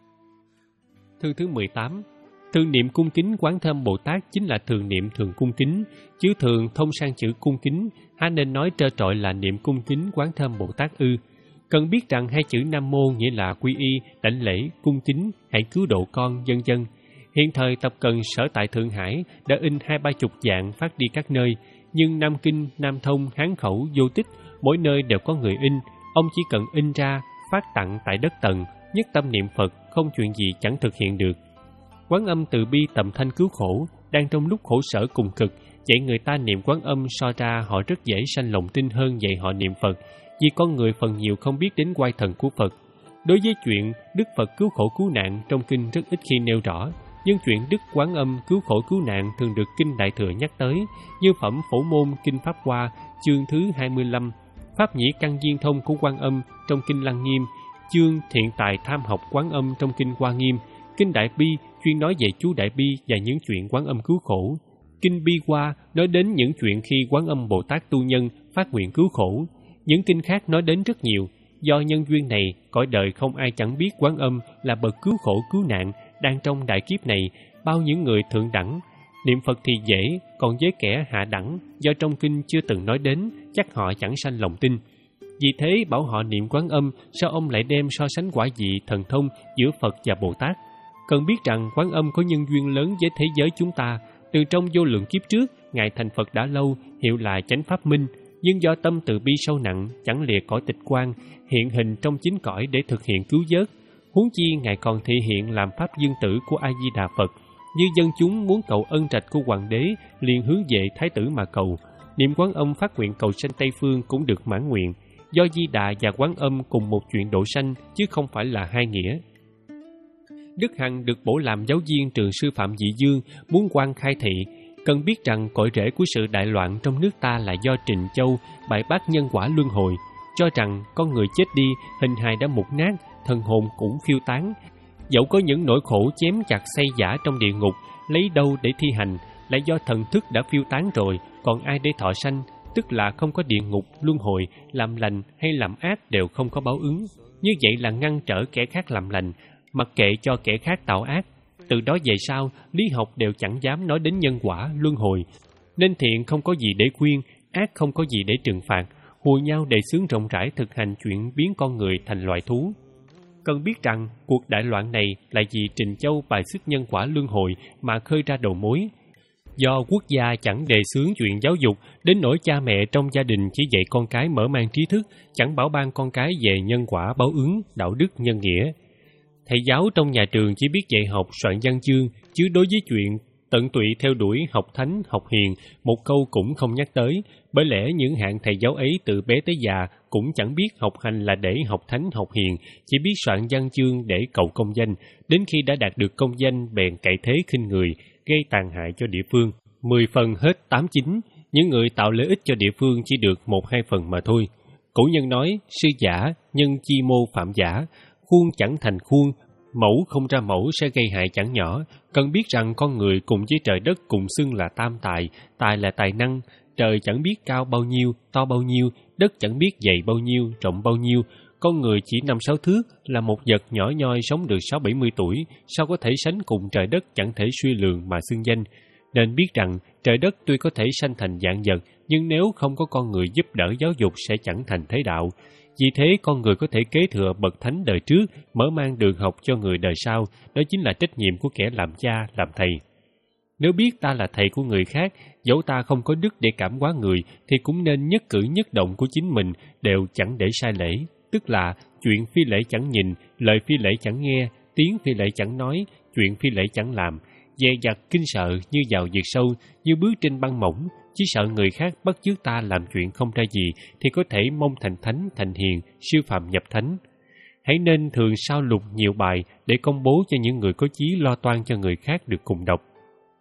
Thư thứ mười tám. Thường niệm cung kính Quán Thơm Bồ Tát chính là thường niệm thường cung kính, chữ thường thông sang chữ cung kính, há nên nói trơ trọi là niệm cung kính Quán Thơm Bồ Tát ư? Cần biết rằng hai chữ Nam Mô nghĩa là quy y, đảnh lễ, cung kính, hãy cứu độ con, vân vân. Hiện thời Tập Cần sở tại Thượng Hải đã in hai ba chục dạng phát đi các nơi, nhưng Nam Kinh, Nam Thông, Hán Khẩu, Vô Tích, mỗi nơi đều có người in. Ông chỉ cần in ra, phát tặng tại đất Tần, nhất tâm niệm Phật, không chuyện gì chẳng thực hiện được. Quán Âm từ bi tầm thanh cứu khổ, đang trong lúc khổ sở cùng cực, dạy người ta niệm Quán Âm so ra họ rất dễ sanh lòng tin hơn dạy họ niệm Phật, vì con người phần nhiều không biết đến oai thần của Phật. Đối với chuyện Đức Phật cứu khổ cứu nạn trong kinh rất ít khi nêu rõ, nhưng chuyện Đức Quán Âm cứu khổ cứu nạn thường được Kinh Đại Thừa nhắc tới, như phẩm Phổ Môn Kinh Pháp Hoa, chương thứ hai mươi lăm, Pháp Nhĩ Căn Viên Thông của Quan Âm trong Kinh Lăng Nghiêm, chương Thiện Tài Tham Học Quán Âm trong Kinh Hoa Nghiêm, Kinh Đại Bi chuyên nói về chú Đại Bi và những chuyện Quán Âm cứu khổ, Kinh Bi Hoa nói đến những chuyện khi Quán Âm Bồ Tát tu nhân phát nguyện cứu khổ. Những kinh khác nói đến rất nhiều. Do nhân duyên này, cõi đời không ai chẳng biết Quán Âm là bậc cứu khổ cứu nạn, đang trong đại kiếp này, bao những người thượng đẳng. Niệm Phật thì dễ, còn với kẻ hạ đẳng, do trong kinh chưa từng nói đến, chắc họ chẳng sanh lòng tin. Vì thế bảo họ niệm Quán Âm, sao ông lại đem so sánh quả vị thần thông giữa Phật và Bồ Tát? Cần biết rằng Quán Âm có nhân duyên lớn với thế giới chúng ta. Từ trong vô lượng kiếp trước, Ngài thành Phật đã lâu, hiệu là Chánh Pháp Minh, nhưng do tâm từ bi sâu nặng, chẳng lìa cõi tịch quan, hiện hình trong chính cõi để thực hiện cứu vớt. Huống chi Ngài còn thể hiện làm Pháp Dương Tử của A Di Đà Phật. Như dân chúng muốn cầu ân trạch của Hoàng đế, liền hướng về Thái tử mà cầu. Niệm Quán Âm phát nguyện cầu sanh Tây Phương cũng được mãn nguyện. Do Di Đà và Quán Âm cùng một chuyện độ sanh, chứ không phải là hai nghĩa. Đức Hằng được bổ làm giáo viên trường sư phạm Dị Dương, muốn quan khai thị. Cần biết rằng cội rễ của sự đại loạn trong nước ta là do Trình Châu bài bác nhân quả luân hồi, cho rằng con người chết đi, hình hài đã mục nát, thần hồn cũng phiêu tán. Dẫu có những nỗi khổ chém chặt xây giả trong địa ngục, lấy đâu để thi hành, lại do thần thức đã phiêu tán rồi, còn ai để thọ sanh, tức là không có địa ngục luân hồi, làm lành hay làm ác đều không có báo ứng. Như vậy là ngăn trở kẻ khác làm lành, mặc kệ cho kẻ khác tạo ác. Từ đó về sau, lý học đều chẳng dám nói đến nhân quả, luân hồi. Nên thiện không có gì để khuyên, ác không có gì để trừng phạt, hùa nhau đề xướng rộng rãi thực hành chuyện biến con người thành loài thú. Cần biết rằng, cuộc đại loạn này là vì Trình Châu bài xích nhân quả luân hồi mà khơi ra đầu mối. Do quốc gia chẳng đề xướng chuyện giáo dục, đến nỗi cha mẹ trong gia đình chỉ dạy con cái mở mang trí thức, chẳng bảo ban con cái về nhân quả báo ứng, đạo đức nhân nghĩa. Thầy giáo trong nhà trường chỉ biết dạy học soạn văn chương, chứ đối với chuyện tận tụy theo đuổi học thánh, học hiền, một câu cũng không nhắc tới. Bởi lẽ những hạng thầy giáo ấy từ bé tới già cũng chẳng biết học hành là để học thánh, học hiền, chỉ biết soạn văn chương để cầu công danh. Đến khi đã đạt được công danh bèn cậy thế khinh người, gây tàn hại cho địa phương. Mười phần hết tám chín, những người tạo lợi ích cho địa phương chỉ được một hai phần mà thôi. Cổ nhân nói, sư giả, nhân chi mô phạm giả, khuôn chẳng thành khuôn, mẫu không ra mẫu sẽ gây hại chẳng nhỏ. Cần biết rằng con người cùng với trời đất cùng xưng là tam tài, tài là tài năng. Trời chẳng biết cao bao nhiêu, to bao nhiêu, đất chẳng biết dày bao nhiêu, rộng bao nhiêu. Con người chỉ năm sáu thước, là một vật nhỏ nhoi sống được sáu bảy mươi tuổi, sao có thể sánh cùng trời đất chẳng thể suy lường mà xưng danh. Nên biết rằng trời đất tuy có thể sanh thành vạn vật, nhưng nếu không có con người giúp đỡ giáo dục sẽ chẳng thành thế đạo. Vì thế con người có thể kế thừa bậc thánh đời trước, mở mang đường học cho người đời sau, đó chính là trách nhiệm của kẻ làm cha, làm thầy. Nếu biết ta là thầy của người khác, dẫu ta không có đức để cảm hóa người, thì cũng nên nhất cử nhất động của chính mình đều chẳng để sai lễ. Tức là chuyện phi lễ chẳng nhìn, lời phi lễ chẳng nghe, tiếng phi lễ chẳng nói, chuyện phi lễ chẳng làm. Dè dặt kinh sợ như vào vực sâu, như bước trên băng mỏng, chỉ sợ người khác bắt chước ta làm chuyện không ra gì thì có thể mong thành thánh, thành hiền, siêu phàm nhập thánh. Hãy nên thường sao lục nhiều bài để công bố cho những người có chí lo toan cho người khác được cùng đọc.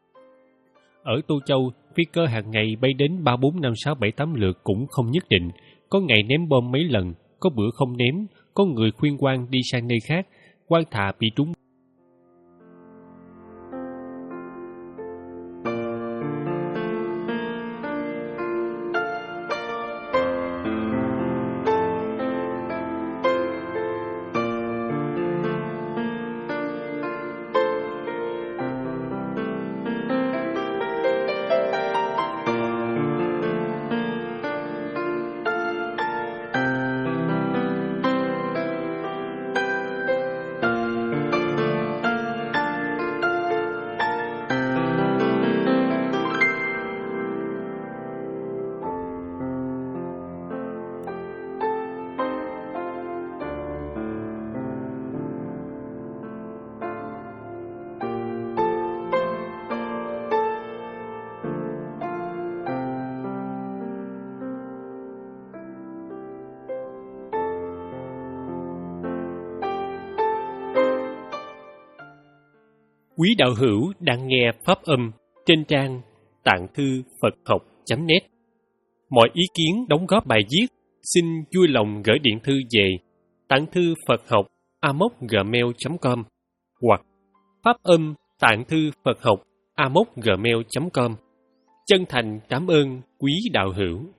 Ở Tô Châu, phi cơ hàng ngày bay đến ba bốn năm sáu bảy tám lượt cũng không nhất định. Có ngày ném bom mấy lần, có bữa không ném, có người khuyên quan đi sang nơi khác, quan thà bị trúng. Quý đạo hữu đang nghe pháp âm trên trang tạng thư Phật học chấm net. Mọi ý kiến đóng góp bài viết xin vui lòng gửi điện thư về tạng thư Phật học a m o c gmail chấm com hoặc pháp âm tạng thư Phật học a m o c gmail chấm com. Chân thành cảm ơn quý đạo hữu.